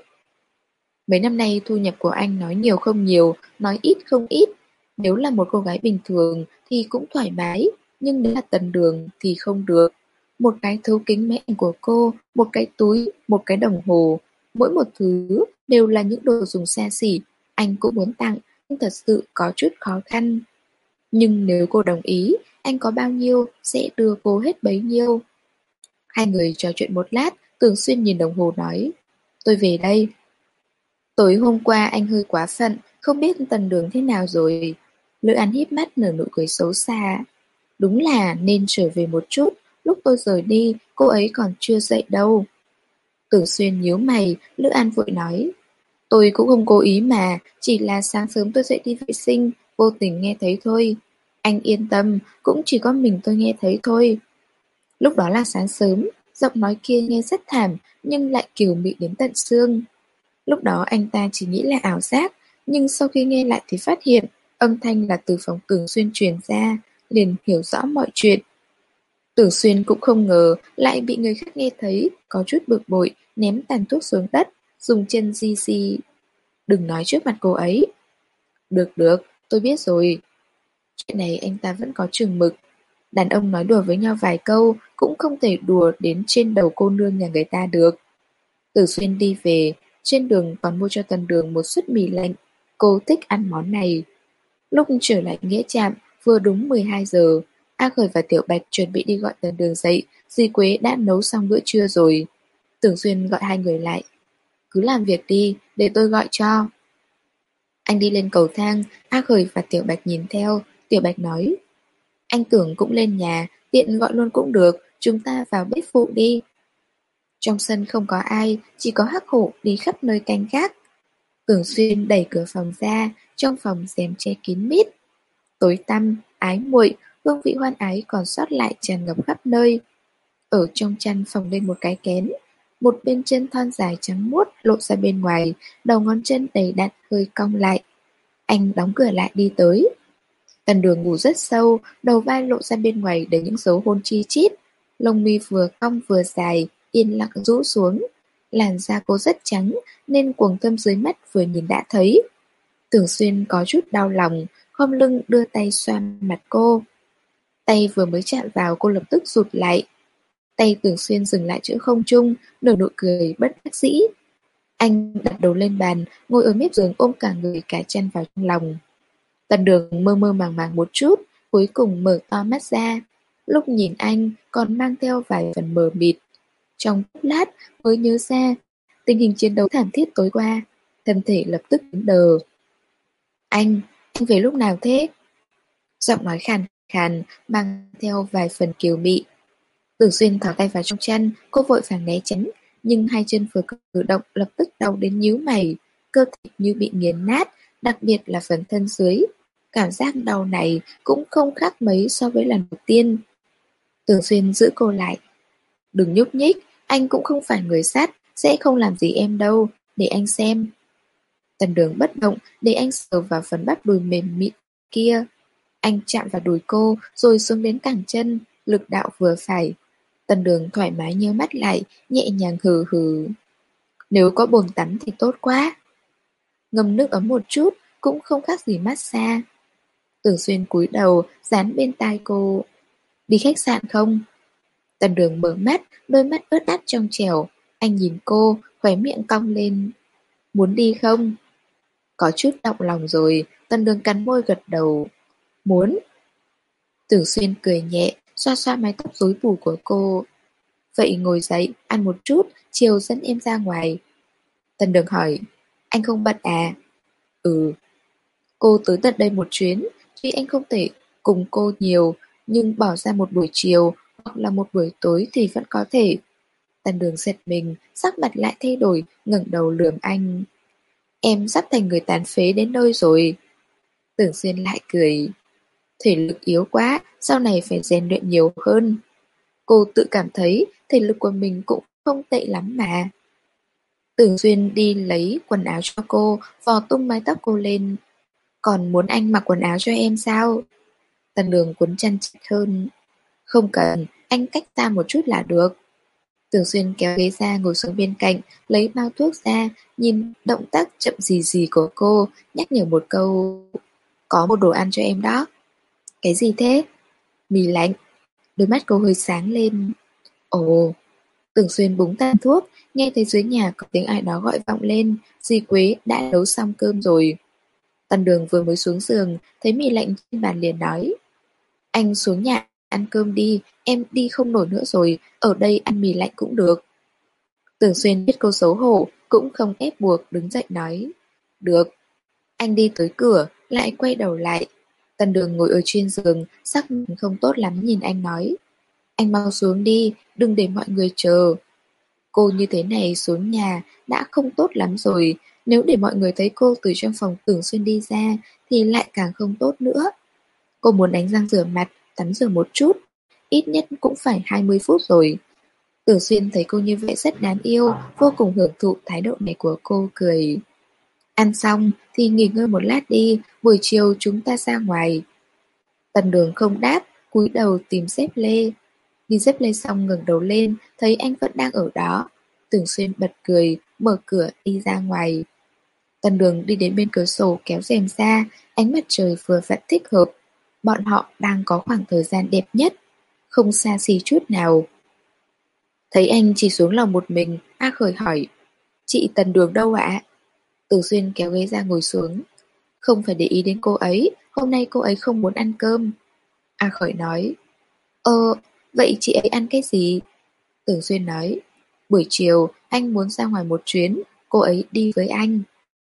Mấy năm nay thu nhập của anh nói nhiều không nhiều, nói ít không ít. Nếu là một cô gái bình thường thì cũng thoải mái, nhưng nếu là Tần Đường thì không được. Một cái thấu kính máy ảnh của cô, một cái túi, một cái đồng hồ, mỗi một thứ đều là những đồ dùng xa xỉ. Anh cũng muốn tặng, nhưng thật sự có chút khó khăn. Nhưng nếu cô đồng ý, anh có bao nhiêu sẽ đưa cô hết bấy nhiêu. Hai người trò chuyện một lát, Tưởng Xuyên nhìn đồng hồ nói, tôi về đây. Tối hôm qua anh hơi quá phận, không biết Tần Đường thế nào rồi. Lữ An híp mắt nở nụ cười xấu xa. Đúng là nên trở về một chút, lúc tôi rời đi, cô ấy còn chưa dậy đâu. Tưởng Xuyên nhíu mày, Lữ An vội nói. Tôi cũng không cố ý mà, chỉ là sáng sớm tôi dậy đi vệ sinh, vô tình nghe thấy thôi. Anh yên tâm, cũng chỉ có mình tôi nghe thấy thôi. Lúc đó là sáng sớm, giọng nói kia nghe rất thảm, nhưng lại kiều mị đến tận xương. Lúc đó anh ta chỉ nghĩ là ảo giác, nhưng sau khi nghe lại thì phát hiện âm thanh là từ phòng Tưởng Xuyên truyền ra, liền hiểu rõ mọi chuyện. Tưởng Xuyên cũng không ngờ lại bị người khác nghe thấy, có chút bực bội, ném tàn thuốc xuống đất, dùng chân di di. Đừng nói trước mặt cô ấy. Được được, tôi biết rồi. Chuyện này anh ta vẫn có chừng mực. Đàn ông nói đùa với nhau vài câu cũng không thể đùa đến trên đầu cô nương nhà người ta được. Tưởng Xuyên đi về, trên đường còn mua cho Tần Đường một suất mì lạnh. Cô thích ăn món này. Lúc trở lại nghĩa trạm, vừa đúng mười hai giờ, A Khởi và Tiểu Bạch chuẩn bị đi gọi Tần Đường dậy, dì Quế đã nấu xong bữa trưa rồi. Tưởng Xuyên gọi hai người lại. Cứ làm việc đi, để tôi gọi cho. Anh đi lên cầu thang, A Khởi và Tiểu Bạch nhìn theo. Tiểu Bạch nói, anh Tưởng cũng lên nhà, tiện gọi luôn cũng được, chúng ta vào bếp phụ đi. Trong sân không có ai, chỉ có Hắc Hổ đi khắp nơi canh gác. Tưởng Xuyên đẩy cửa phòng ra, trong phòng rèm che kín mít. Tối tăm, ái muội, hương vị hoan ái còn sót lại tràn ngập khắp nơi. Ở trong chăn phồng lên một cái kén, một bên chân thon dài trắng muốt lộ ra bên ngoài, đầu ngón chân đầy đặn hơi cong lại. Anh đóng cửa lại đi tới. Tần Đường ngủ rất sâu, đầu vai lộ ra bên ngoài đầy những dấu hôn chi chít. Lông mi vừa cong vừa dài, yên lặng rũ xuống. Làn da cô rất trắng, nên quầng thâm dưới mắt vừa nhìn đã thấy. Tưởng Xuyên có chút đau lòng, khom lưng đưa tay xoa mặt cô. Tay vừa mới chạm vào cô lập tức rụt lại. Tay Tưởng Xuyên dừng lại giữa không trung, nở nụ cười bất đắc dĩ. Anh đặt đầu lên bàn, ngồi ở mép giường ôm cả người cả chân vào trong lòng. Tần Đường mơ mơ màng màng một chút, cuối cùng mở to mắt ra. Lúc nhìn anh còn mang theo vài phần mờ mịt. Trong phút lát mới nhớ ra tình hình chiến đấu thảm thiết tối qua, thân thể lập tức cứng đờ. Anh, anh về lúc nào thế? Giọng nói khàn khàn, mang theo vài phần kiều mị. Tưởng Xuyên thỏ tay vào trong chăn, cô vội vàng né tránh, nhưng hai chân vừa cử động lập tức đau đến nhíu mày, cơ thịt như bị nghiền nát, đặc biệt là phần thân dưới. cảm giác đau này cũng không khác mấy so với lần đầu tiên. Tưởng Xuyên giữ cô lại. Đừng nhúc nhích, anh cũng không phải người sát, sẽ không làm gì em đâu, để anh xem. Tần Đường bất động, để anh sờ vào phần bắp đùi mềm mịn kia. Anh chạm vào đùi cô, rồi xuống đến cẳng chân, lực đạo vừa phải. Tần Đường thoải mái nheo mắt lại, nhẹ nhàng hừ hừ. Nếu có bồn tắm thì tốt quá. Ngâm nước ấm một chút, cũng không khác gì massage. Tưởng Xuyên cúi đầu, dán bên tai cô. Đi khách sạn không? Tần Đường mở mắt, đôi mắt ướt át trong trẻo. Anh nhìn cô, khóe miệng cong lên. Muốn đi không? Có chút động lòng rồi, Tần Đường cắn môi gật đầu. Muốn. Tưởng Xuyên cười nhẹ, xoa xoa mái tóc rối bù của cô. Vậy ngồi dậy, ăn một chút, chiều dẫn em ra ngoài. Tần Đường hỏi, anh không bận à? Ừ. Cô tới tận đây một chuyến, tuy anh không thể cùng cô nhiều, nhưng bỏ ra một buổi chiều hoặc là một buổi tối thì vẫn có thể. Tần Đường giật mình, sắc mặt lại thay đổi, ngẩng đầu lườm anh. Em sắp thành người tàn phế đến nơi rồi. Tưởng Xuyên lại cười. Thể lực yếu quá, sau này phải rèn luyện nhiều hơn. Cô tự cảm thấy thể lực của mình cũng không tệ lắm mà. Tưởng Xuyên đi lấy quần áo cho cô, vò tung mái tóc cô lên. Còn muốn anh mặc quần áo cho em sao? Tần Đường cuốn chăn chặt hơn. Không cần, anh cách ta một chút là được. Tưởng Xuyên kéo ghế ra ngồi xuống bên cạnh, lấy bao thuốc ra, nhìn động tác chậm gì gì của cô, nhắc nhở một câu. Có một đồ ăn cho em đó. Cái gì thế? Mì lạnh. Đôi mắt cô hơi sáng lên. Ồ. Tưởng Xuyên búng tàn thuốc, nghe thấy dưới nhà có tiếng ai đó gọi vọng lên. Dì Quế đã nấu xong cơm rồi. Tần Đường vừa mới xuống giường, thấy mì lạnh trên bàn liền nói. Anh xuống nhà ăn cơm đi, em đi không nổi nữa rồi, ở đây ăn mì lạnh cũng được. Tưởng Xuyên biết cô xấu hổ, cũng không ép buộc đứng dậy nói. Được. Anh đi tới cửa, lại quay đầu lại. Tần Đường ngồi ở trên giường, sắc mặt không tốt lắm nhìn anh nói. Anh mau xuống đi, đừng để mọi người chờ. Cô như thế này xuống nhà đã không tốt lắm rồi, nếu để mọi người thấy cô từ trong phòng Tưởng Xuyên đi ra thì lại càng không tốt nữa. Cô muốn đánh răng rửa mặt, tắm rửa một chút, ít nhất cũng phải hai mươi phút rồi. Tưởng Xuyên thấy cô như vậy rất đáng yêu, vô cùng hưởng thụ thái độ này của cô, cười. Ăn xong thì nghỉ ngơi một lát đi, buổi chiều chúng ta ra ngoài. Tần Đường không đáp, cúi đầu tìm dép lê. Đi dép lê xong ngẩng đầu lên, thấy anh vẫn đang ở đó. Tưởng Xuyên bật cười, mở cửa đi ra ngoài. Tần Đường đi đến bên cửa sổ kéo rèm ra, ánh mặt trời vừa vặn thích hợp. Bọn họ đang có khoảng thời gian đẹp nhất, không xa xỉ chút nào. Thấy anh chỉ xuống lầu một mình, A Khởi hỏi, chị Tần Đường đâu ạ? Tưởng Xuyên kéo ghế ra ngồi xuống. Không phải để ý đến cô ấy, hôm nay cô ấy không muốn ăn cơm. A Khởi nói, Ờ, vậy chị ấy ăn cái gì? Tưởng Xuyên nói, buổi chiều anh muốn ra ngoài một chuyến, cô ấy đi với anh.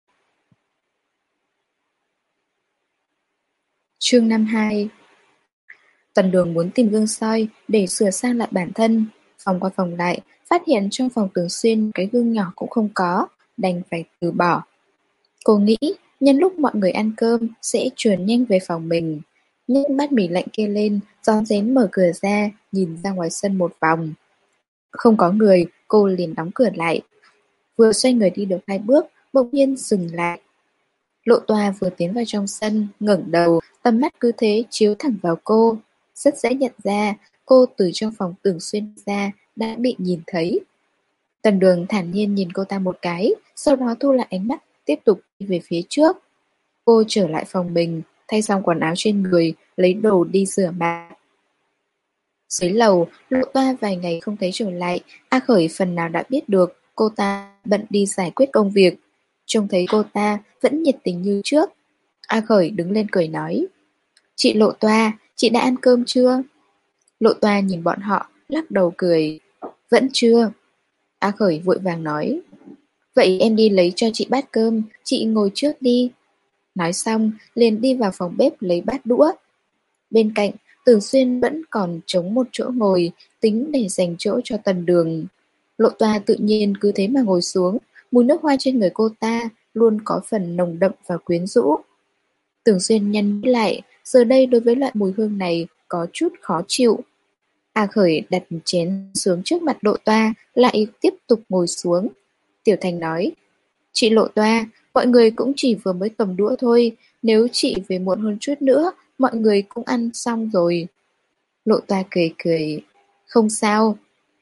Chương năm hai. Tần Đường muốn tìm gương soi để sửa sang lại bản thân. Phòng qua phòng lại, phát hiện trong phòng Tưởng Xuyên cái gương nhỏ cũng không có, đành phải từ bỏ. Cô nghĩ nhân lúc mọi người ăn cơm sẽ chuồn nhanh về phòng mình. Nhấc bát mì lạnh kia lên, rón rén mở cửa ra, nhìn ra ngoài sân một vòng. Không có người, cô liền đóng cửa lại. Vừa xoay người đi được hai bước, bỗng nhiên dừng lại. Lộ Toa vừa tiến vào trong sân, ngẩng đầu, tầm mắt cứ thế chiếu thẳng vào cô. Rất dễ nhận ra, cô từ trong phòng Tưởng Xuyên ra, đã bị nhìn thấy. Tần Đường thản nhiên nhìn cô ta một cái, sau đó thu lại ánh mắt, tiếp tục đi về phía trước. Cô trở lại phòng mình, thay xong quần áo trên người, lấy đồ đi rửa mặt. Dưới lầu, Lộ Toa vài ngày không thấy trở lại, A Khởi phần nào đã biết được cô ta bận đi giải quyết công việc. Trông thấy cô ta vẫn nhiệt tình như trước. A Khởi đứng lên cười nói, chị Lộ Toa, chị đã ăn cơm chưa? Lộ Toa nhìn bọn họ, lắc đầu cười, vẫn chưa. A Khởi vội vàng nói, vậy em đi lấy cho chị bát cơm, chị ngồi trước đi. Nói xong, liền đi vào phòng bếp lấy bát đũa. Bên cạnh, Tưởng Xuyên vẫn còn trống một chỗ ngồi, tính để dành chỗ cho Tần Đường. Lộ Toa tự nhiên cứ thế mà ngồi xuống, mùi nước hoa trên người cô ta luôn có phần nồng đậm và quyến rũ. Tưởng Xuyên nhăn nhít lại, giờ đây đối với loại mùi hương này có chút khó chịu. A Khởi đặt chén xuống trước mặt Lộ Toa, lại tiếp tục ngồi xuống. Tiểu Thành nói, chị Lộ Toa, mọi người cũng chỉ vừa mới cầm đũa thôi, nếu chị về muộn hơn chút nữa, mọi người cũng ăn xong rồi. Lộ Toa cười cười, không sao.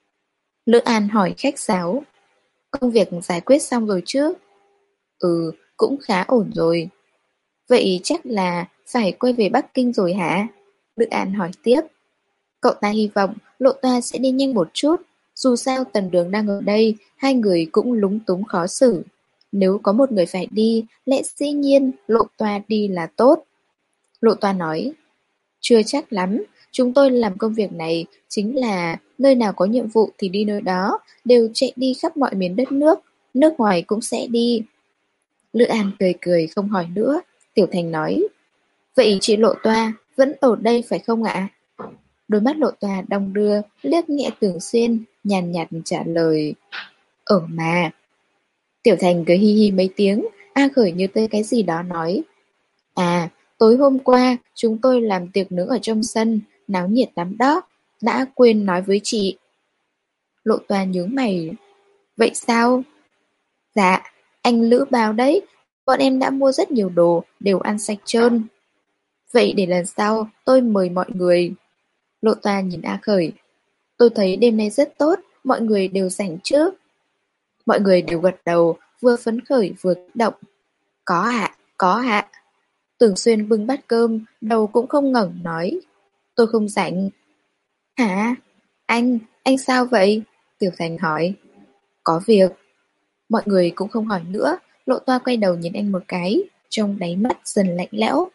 Lữ An hỏi khách sáo, công việc giải quyết xong rồi chứ? Ừ, cũng khá ổn rồi. Vậy chắc là phải quay về Bắc Kinh rồi hả? Lữ An hỏi tiếp. Cậu ta hy vọng Lộ Toa sẽ đi nhanh một chút. Dù sao Tần Đường đang ở đây, hai người cũng lúng túng khó xử. Nếu có một người phải đi, lẽ dĩ nhiên Lộ Toa đi là tốt. Lộ Toa nói, chưa chắc lắm, chúng tôi làm công việc này chính là nơi nào có nhiệm vụ thì đi nơi đó, đều chạy đi khắp mọi miền đất nước, nước ngoài cũng sẽ đi. Lữ An cười cười không hỏi nữa. Tiểu Thành nói, vậy chị Lộ Toa vẫn ở đây phải không ạ? Đôi mắt Lộ Toa đong đưa, liếc nhẹ Tưởng Xuyên, nhàn nhạt trả lời, ở mà. Tiểu Thành cười hi hi mấy tiếng, A Khởi như tới cái gì đó nói, à, tối hôm qua chúng tôi làm tiệc nướng ở trong sân, náo nhiệt lắm đó, đã quên nói với chị. Lộ Toa nhướng mày, vậy sao? Dạ, anh Lữ báo đấy, bọn em đã mua rất nhiều đồ, đều ăn sạch trơn. Vậy để lần sau tôi mời mọi người. Lộ Toa nhìn A Khởi, tôi thấy đêm nay rất tốt, mọi người đều rảnh chứ. Mọi người đều gật đầu, vừa phấn khởi vừa kích động. Có ạ, có ạ. Tưởng Xuyên bưng bát cơm, đầu cũng không ngẩng nói, tôi không rảnh. Hả? Anh, anh sao vậy? Tiểu Thành hỏi. Có việc. Mọi người cũng không hỏi nữa, Lộ Toa quay đầu nhìn anh một cái, trong đáy mắt dần lạnh lẽo.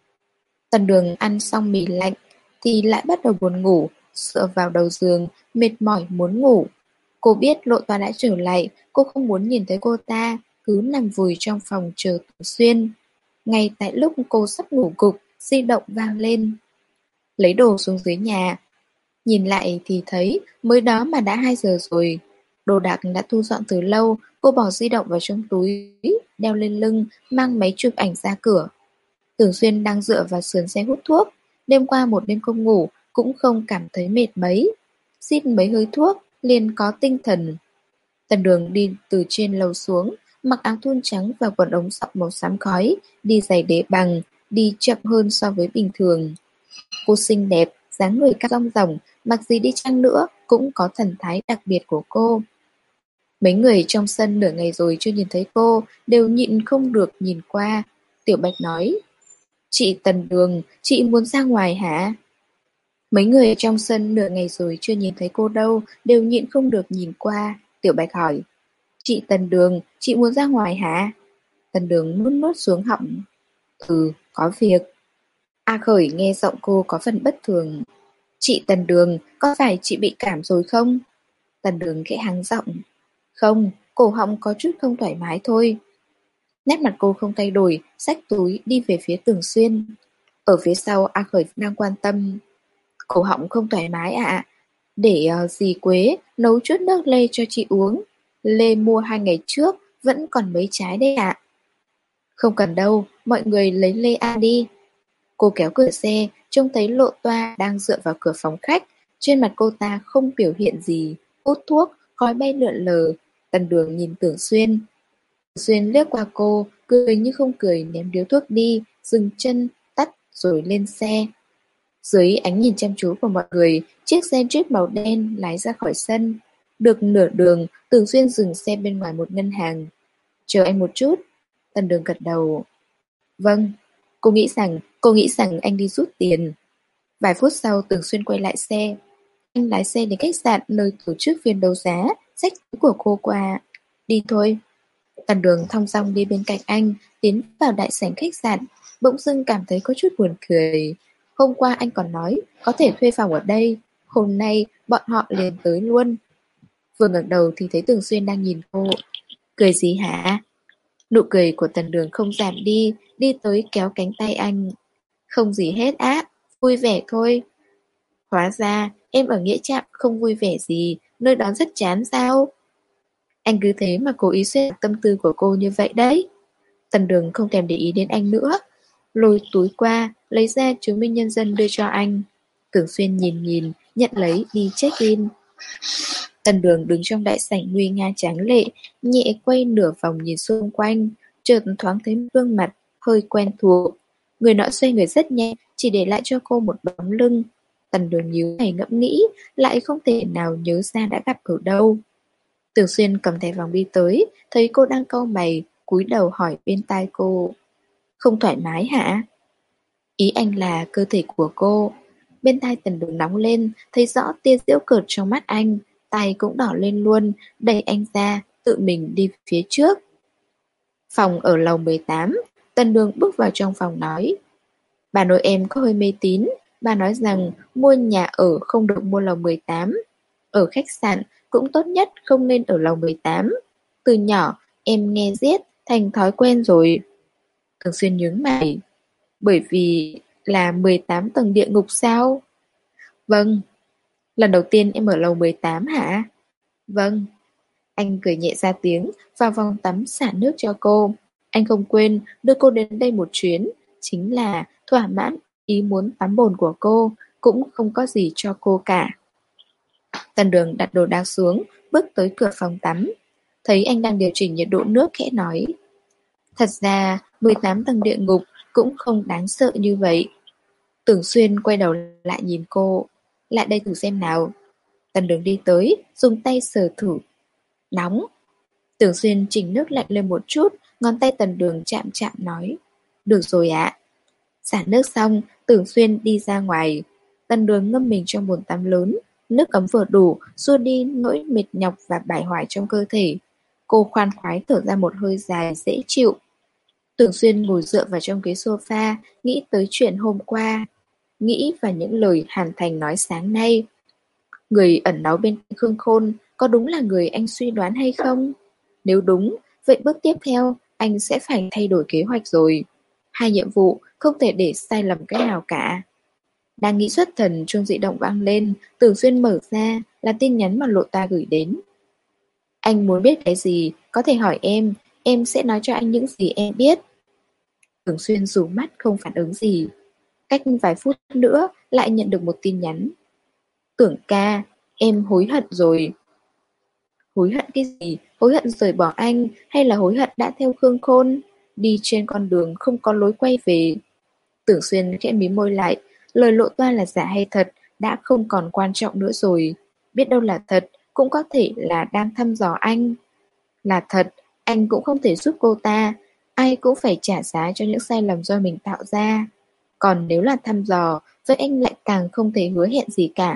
Tần Đường ăn xong mì lạnh, thì lại bắt đầu buồn ngủ, dựa vào đầu giường, mệt mỏi muốn ngủ. Cô biết Lộ Toa đã trở lại, cô không muốn nhìn thấy cô ta, cứ nằm vùi trong phòng chờ Tưởng Xuyên. Ngay tại lúc cô sắp ngủ gục, di động vang lên. Lấy đồ xuống dưới nhà. Nhìn lại thì thấy mới đó mà đã hai giờ rồi. Đồ đạc đã thu dọn từ lâu, cô bỏ di động vào trong túi, đeo lên lưng, mang máy chụp ảnh ra cửa. Tưởng Xuyên đang dựa vào sườn xe hút thuốc. Đêm qua một đêm không ngủ, cũng không cảm thấy mệt mấy. Xịt mấy hơi thuốc, liền có tinh thần. Tần Đường đi từ trên lầu xuống, mặc áo thun trắng và quần ống sọc màu xám khói, đi giày đế bằng, đi chậm hơn so với bình thường. Cô xinh đẹp, dáng người cao rong ròng, mặc gì đi chăng nữa cũng có thần thái đặc biệt của cô. Mấy người trong sân nửa ngày rồi chưa nhìn thấy cô, đều nhịn không được nhìn qua. Tiểu Bạch nói, chị Tần Đường, chị muốn ra ngoài hả? Mấy người trong sân nửa ngày rồi chưa nhìn thấy cô đâu, đều nhịn không được nhìn qua. Tiểu Bạch hỏi, chị Tần Đường, chị muốn ra ngoài hả? Tần Đường nuốt nuốt xuống họng. Ừ, có việc. A Khởi nghe giọng cô có phần bất thường. Chị Tần Đường, có phải chị bị cảm rồi không? Tần Đường khẽ hắng giọng. Không, cổ họng có chút không thoải mái thôi. Nét mặt cô không thay đổi, xách túi đi về phía Tưởng Xuyên. Ở phía sau A Khởi đang quan tâm. Cổ họng không thoải mái ạ. À? Để uh, dì Quế nấu chút nước lê cho chị uống. Lê mua hai ngày trước, vẫn còn mấy trái đấy ạ. À? Không cần đâu, mọi người lấy lê ăn đi. Cô kéo cửa xe, trông thấy Lộ Toa đang dựa vào cửa phòng khách. Trên mặt cô ta không biểu hiện gì, hút thuốc, khói bay lượn lờ. Tần Đường nhìn Tưởng Xuyên. Tưởng Xuyên liếc qua cô, cười như không cười ném điếu thuốc đi, dừng chân, tắt rồi lên xe. Dưới ánh nhìn chăm chú của mọi người, chiếc xe Jeep màu đen lái ra khỏi sân. Được nửa đường, Tưởng Xuyên dừng xe bên ngoài một ngân hàng. Chờ anh một chút. Tần Đường gật đầu. Vâng. Cô nghĩ rằng, cô nghĩ rằng anh đi rút tiền. Vài phút sau Tưởng Xuyên quay lại xe. Anh lái xe đến khách sạn nơi tổ chức phiên đấu giá, xách túi của cô qua. Đi thôi. Tần Đường thong dong đi bên cạnh anh, tiến vào đại sảnh khách sạn, bỗng dưng cảm thấy có chút buồn cười. Hôm qua anh còn nói có thể thuê phòng ở đây, hôm nay bọn họ liền tới luôn. Vừa ngẩng đầu thì thấy Tưởng Xuyên đang nhìn cô. Cười gì hả? Nụ cười của Tần Đường không giảm đi, đi tới kéo cánh tay anh. Không gì hết á, vui vẻ thôi. Hóa ra em ở Nghĩa Trạm không vui vẻ gì, nơi đó rất chán sao? Anh cứ thế mà cố ý xuyên tâm tư của cô như vậy đấy. Tần Đường không thèm để ý đến anh nữa. lôi túi qua, lấy ra chứng minh nhân dân đưa cho anh. Tưởng Xuyên nhìn nhìn, nhận lấy đi check-in. Tần Đường đứng trong đại sảnh nguy nga tráng lệ, nhẹ quay nửa vòng nhìn xung quanh, chợt thoáng thấy gương mặt hơi quen thuộc. Người nọ xoay người rất nhanh, chỉ để lại cho cô một bóng lưng. Tần Đường nhíu mày ngẫm nghĩ, lại không thể nào nhớ ra đã gặp ở đâu. Tưởng Xuyên cầm thẻ vòng đi tới, thấy cô đang cau mày, cúi đầu hỏi bên tai cô. Không thoải mái hả? Ý anh là cơ thể của cô. Bên tai Tần Đường nóng lên, thấy rõ tia giễu cợt trong mắt anh, tay cũng đỏ lên luôn, đẩy anh ra, tự mình đi phía trước. Phòng ở lầu mười tám, Tần Đường bước vào trong phòng nói. Bà nội em có hơi mê tín, bà nói rằng mua nhà ở không được mua lầu mười tám. Ở khách sạn cũng tốt nhất không nên ở lầu mười tám. Từ nhỏ em nghe riết thành thói quen rồi. Thường xuyên nhướng mày. Bởi vì là mười tám tầng địa ngục sao? Vâng. Lần đầu tiên em ở lầu mười tám hả? Vâng. Anh cười nhẹ ra tiếng, vào vòng tắm xả nước cho cô. Anh không quên đưa cô đến đây một chuyến, chính là thỏa mãn ý muốn tắm bồn của cô, cũng không có gì cho cô cả. Tần Đường đặt đồ đạc xuống, bước tới cửa phòng tắm. Thấy anh đang điều chỉnh nhiệt độ nước khẽ nói. Thật ra, mười tám tầng địa ngục cũng không đáng sợ như vậy. Tưởng Xuyên quay đầu lại nhìn cô. Lại đây thử xem nào. Tần Đường đi tới, dùng tay sờ thử. Nóng. Tưởng Xuyên chỉnh nước lạnh lên một chút, ngón tay Tần Đường chạm chạm nói. Được rồi ạ. Xả nước xong, Tưởng Xuyên đi ra ngoài. Tần Đường ngâm mình trong bồn tắm lớn. Nước ấm vừa đủ, xua đi nỗi mệt nhọc và bại hoại trong cơ thể. Cô khoan khoái thở ra một hơi dài dễ chịu. Tưởng Xuyên ngồi dựa vào trong ghế sofa, nghĩ tới chuyện hôm qua. Nghĩ vào những lời Hàn Thành nói sáng nay. Người ẩn náu bên Khương Khôn có đúng là người anh suy đoán hay không? Nếu đúng, vậy bước tiếp theo anh sẽ phải thay đổi kế hoạch rồi. Hai nhiệm vụ không thể để sai lầm cái nào cả. Đang nghĩ xuất thần, chuông di động vang lên. Tưởng Xuyên mở ra là tin nhắn mà Lộ Ta gửi đến. Anh muốn biết cái gì có thể hỏi em, em sẽ nói cho anh những gì em biết. Tưởng Xuyên rủ mắt không phản ứng gì. Cách vài phút nữa lại nhận được một tin nhắn. Tưởng ca, em hối hận rồi. Hối hận cái gì? Hối hận rời bỏ anh hay là hối hận đã theo Khương Khôn? Đi trên con đường không có lối quay về. Tưởng Xuyên khẽ mím môi lại. Lời Lộ Toa là giả hay thật đã không còn quan trọng nữa rồi. Biết đâu là thật, cũng có thể là đang thăm dò anh. Là thật, anh cũng không thể giúp cô ta. Ai cũng phải trả giá cho những sai lầm do mình tạo ra. Còn nếu là thăm dò, vậy anh lại càng không thể hứa hẹn gì cả.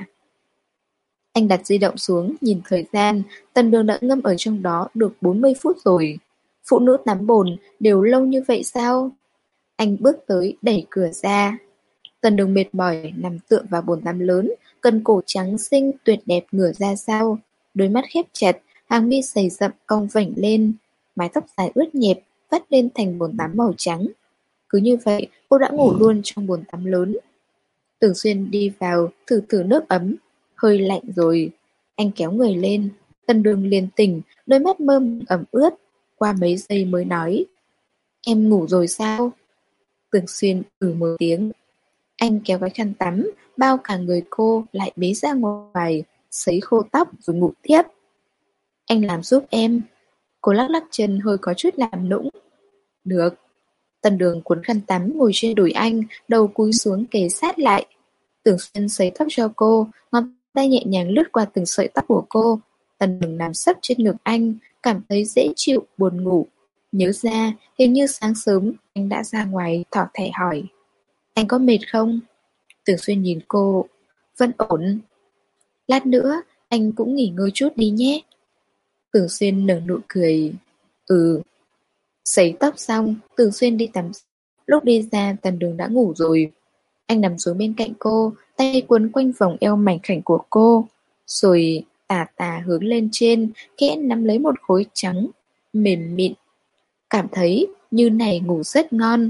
Anh đặt di động xuống, nhìn thời gian, Tần Đường đã ngâm ở trong đó được bốn mươi phút rồi. Phụ nữ tắm bồn đều lâu như vậy sao? Anh bước tới, đẩy cửa ra. Tần Đường mệt mỏi, nằm tựa vào bồn tắm lớn, cần cổ trắng xinh, tuyệt đẹp ngửa ra sau. Đôi mắt khép chặt, hàng mi dày rậm cong vảnh lên. Mái tóc dài ướt nhẹp, vắt lên thành bồn tắm màu trắng. Cứ như vậy, cô đã ngủ luôn trong bồn tắm lớn. Tưởng Xuyên đi vào, thử thử nước ấm. Hơi lạnh rồi. Anh kéo người lên. Tần Đường liền tỉnh, đôi mắt mơm ẩm ướt. Qua mấy giây mới nói. Em ngủ rồi sao? Tưởng Xuyên ừ một tiếng. Anh kéo cái khăn tắm, bao cả người cô lại bế ra ngoài, sấy khô tóc rồi ngủ tiếp. Anh làm giúp em. Cô lắc lắc chân hơi có chút làm nũng. Được. Tần Đường cuốn khăn tắm ngồi trên đùi anh, đầu cúi xuống kề sát lại. Tưởng Xuyên sấy tóc cho cô, ngón tay nhẹ nhàng lướt qua từng sợi tóc của cô. Tần Đường nằm sấp trên ngực anh, cảm thấy dễ chịu, buồn ngủ. Nhớ ra, hình như sáng sớm anh đã ra ngoài thỏ thẻ hỏi. Anh có mệt không? Tưởng Xuyên nhìn cô. Vẫn ổn. Lát nữa, anh cũng nghỉ ngơi chút đi nhé. Tưởng Xuyên nở nụ cười. Ừ. Sấy tóc xong, Tưởng Xuyên đi tắm. Lúc đi ra, Tần Đường đã ngủ rồi. Anh nằm xuống bên cạnh cô, tay quấn quanh vòng eo mảnh khảnh của cô. Rồi tà tà hướng lên trên, khẽ nắm lấy một khối trắng, mềm mịn. Cảm thấy như này ngủ rất ngon.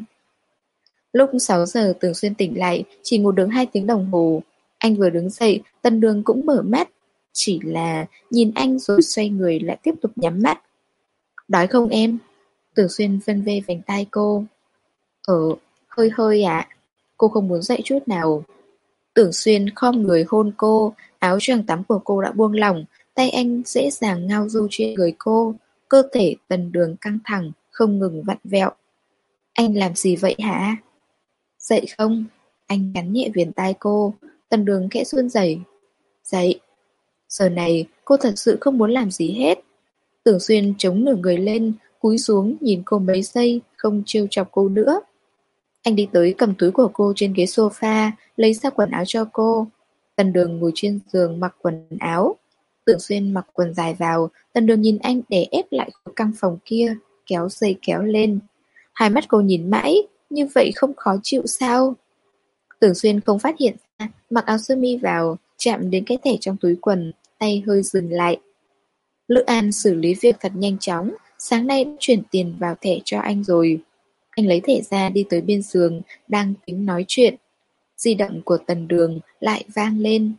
Lúc sáu giờ Tưởng Xuyên tỉnh lại, chỉ ngủ được hai tiếng đồng hồ. Anh vừa đứng dậy, Tần Đường cũng mở mắt. Chỉ là nhìn anh rồi xoay người lại tiếp tục nhắm mắt. Đói không em? Tưởng Xuyên vân vê vành tai cô. Ờ, Hơi hơi ạ. Cô không muốn dậy chút nào. Tưởng Xuyên khom người hôn cô, áo choàng tắm của cô đã buông lỏng, tay anh dễ dàng ngao du trên người cô, cơ thể Tần Đường căng thẳng, không ngừng vặn vẹo. Anh làm gì vậy hả? Dậy không? Anh cắn nhẹ viền tai cô, Tần Đường khẽ run rẩy. Dậy. Giờ này cô thật sự không muốn làm gì hết. Tưởng Xuyên chống nửa người lên, cúi xuống nhìn cô mấy giây, không trêu chọc cô nữa. Anh đi tới cầm túi của cô trên ghế sofa, lấy ra quần áo cho cô. Tần Đường ngồi trên giường mặc quần áo. Tưởng Xuyên mặc quần dài vào, Tần Đường nhìn anh để ép lại căn phòng kia, kéo dây kéo lên. Hai mắt cô nhìn mãi, như vậy không khó chịu sao? Tưởng Xuyên không phát hiện ra, mặc áo sơ mi vào, chạm đến cái thẻ trong túi quần, tay hơi dừng lại. Lữ An xử lý việc thật nhanh chóng, sáng nay đã chuyển tiền vào thẻ cho anh rồi. Anh lấy thẻ ra đi tới bên giường, đang tính nói chuyện. Di động của Tần Đường lại vang lên.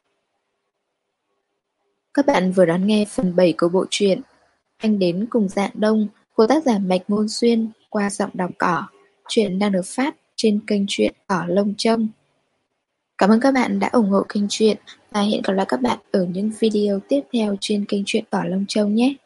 Các bạn vừa đón nghe phần bảy của bộ truyện Anh đến cùng Dạng Đông của tác giả Mạch Ngôn Xuyên qua giọng đọc Cỏ. Truyện đang được phát trên kênh truyện Cỏ Lông Trông. Cảm ơn các bạn đã ủng hộ kênh truyện và hẹn gặp lại các bạn ở những video tiếp theo trên kênh truyện Cỏ Lông Trông nhé.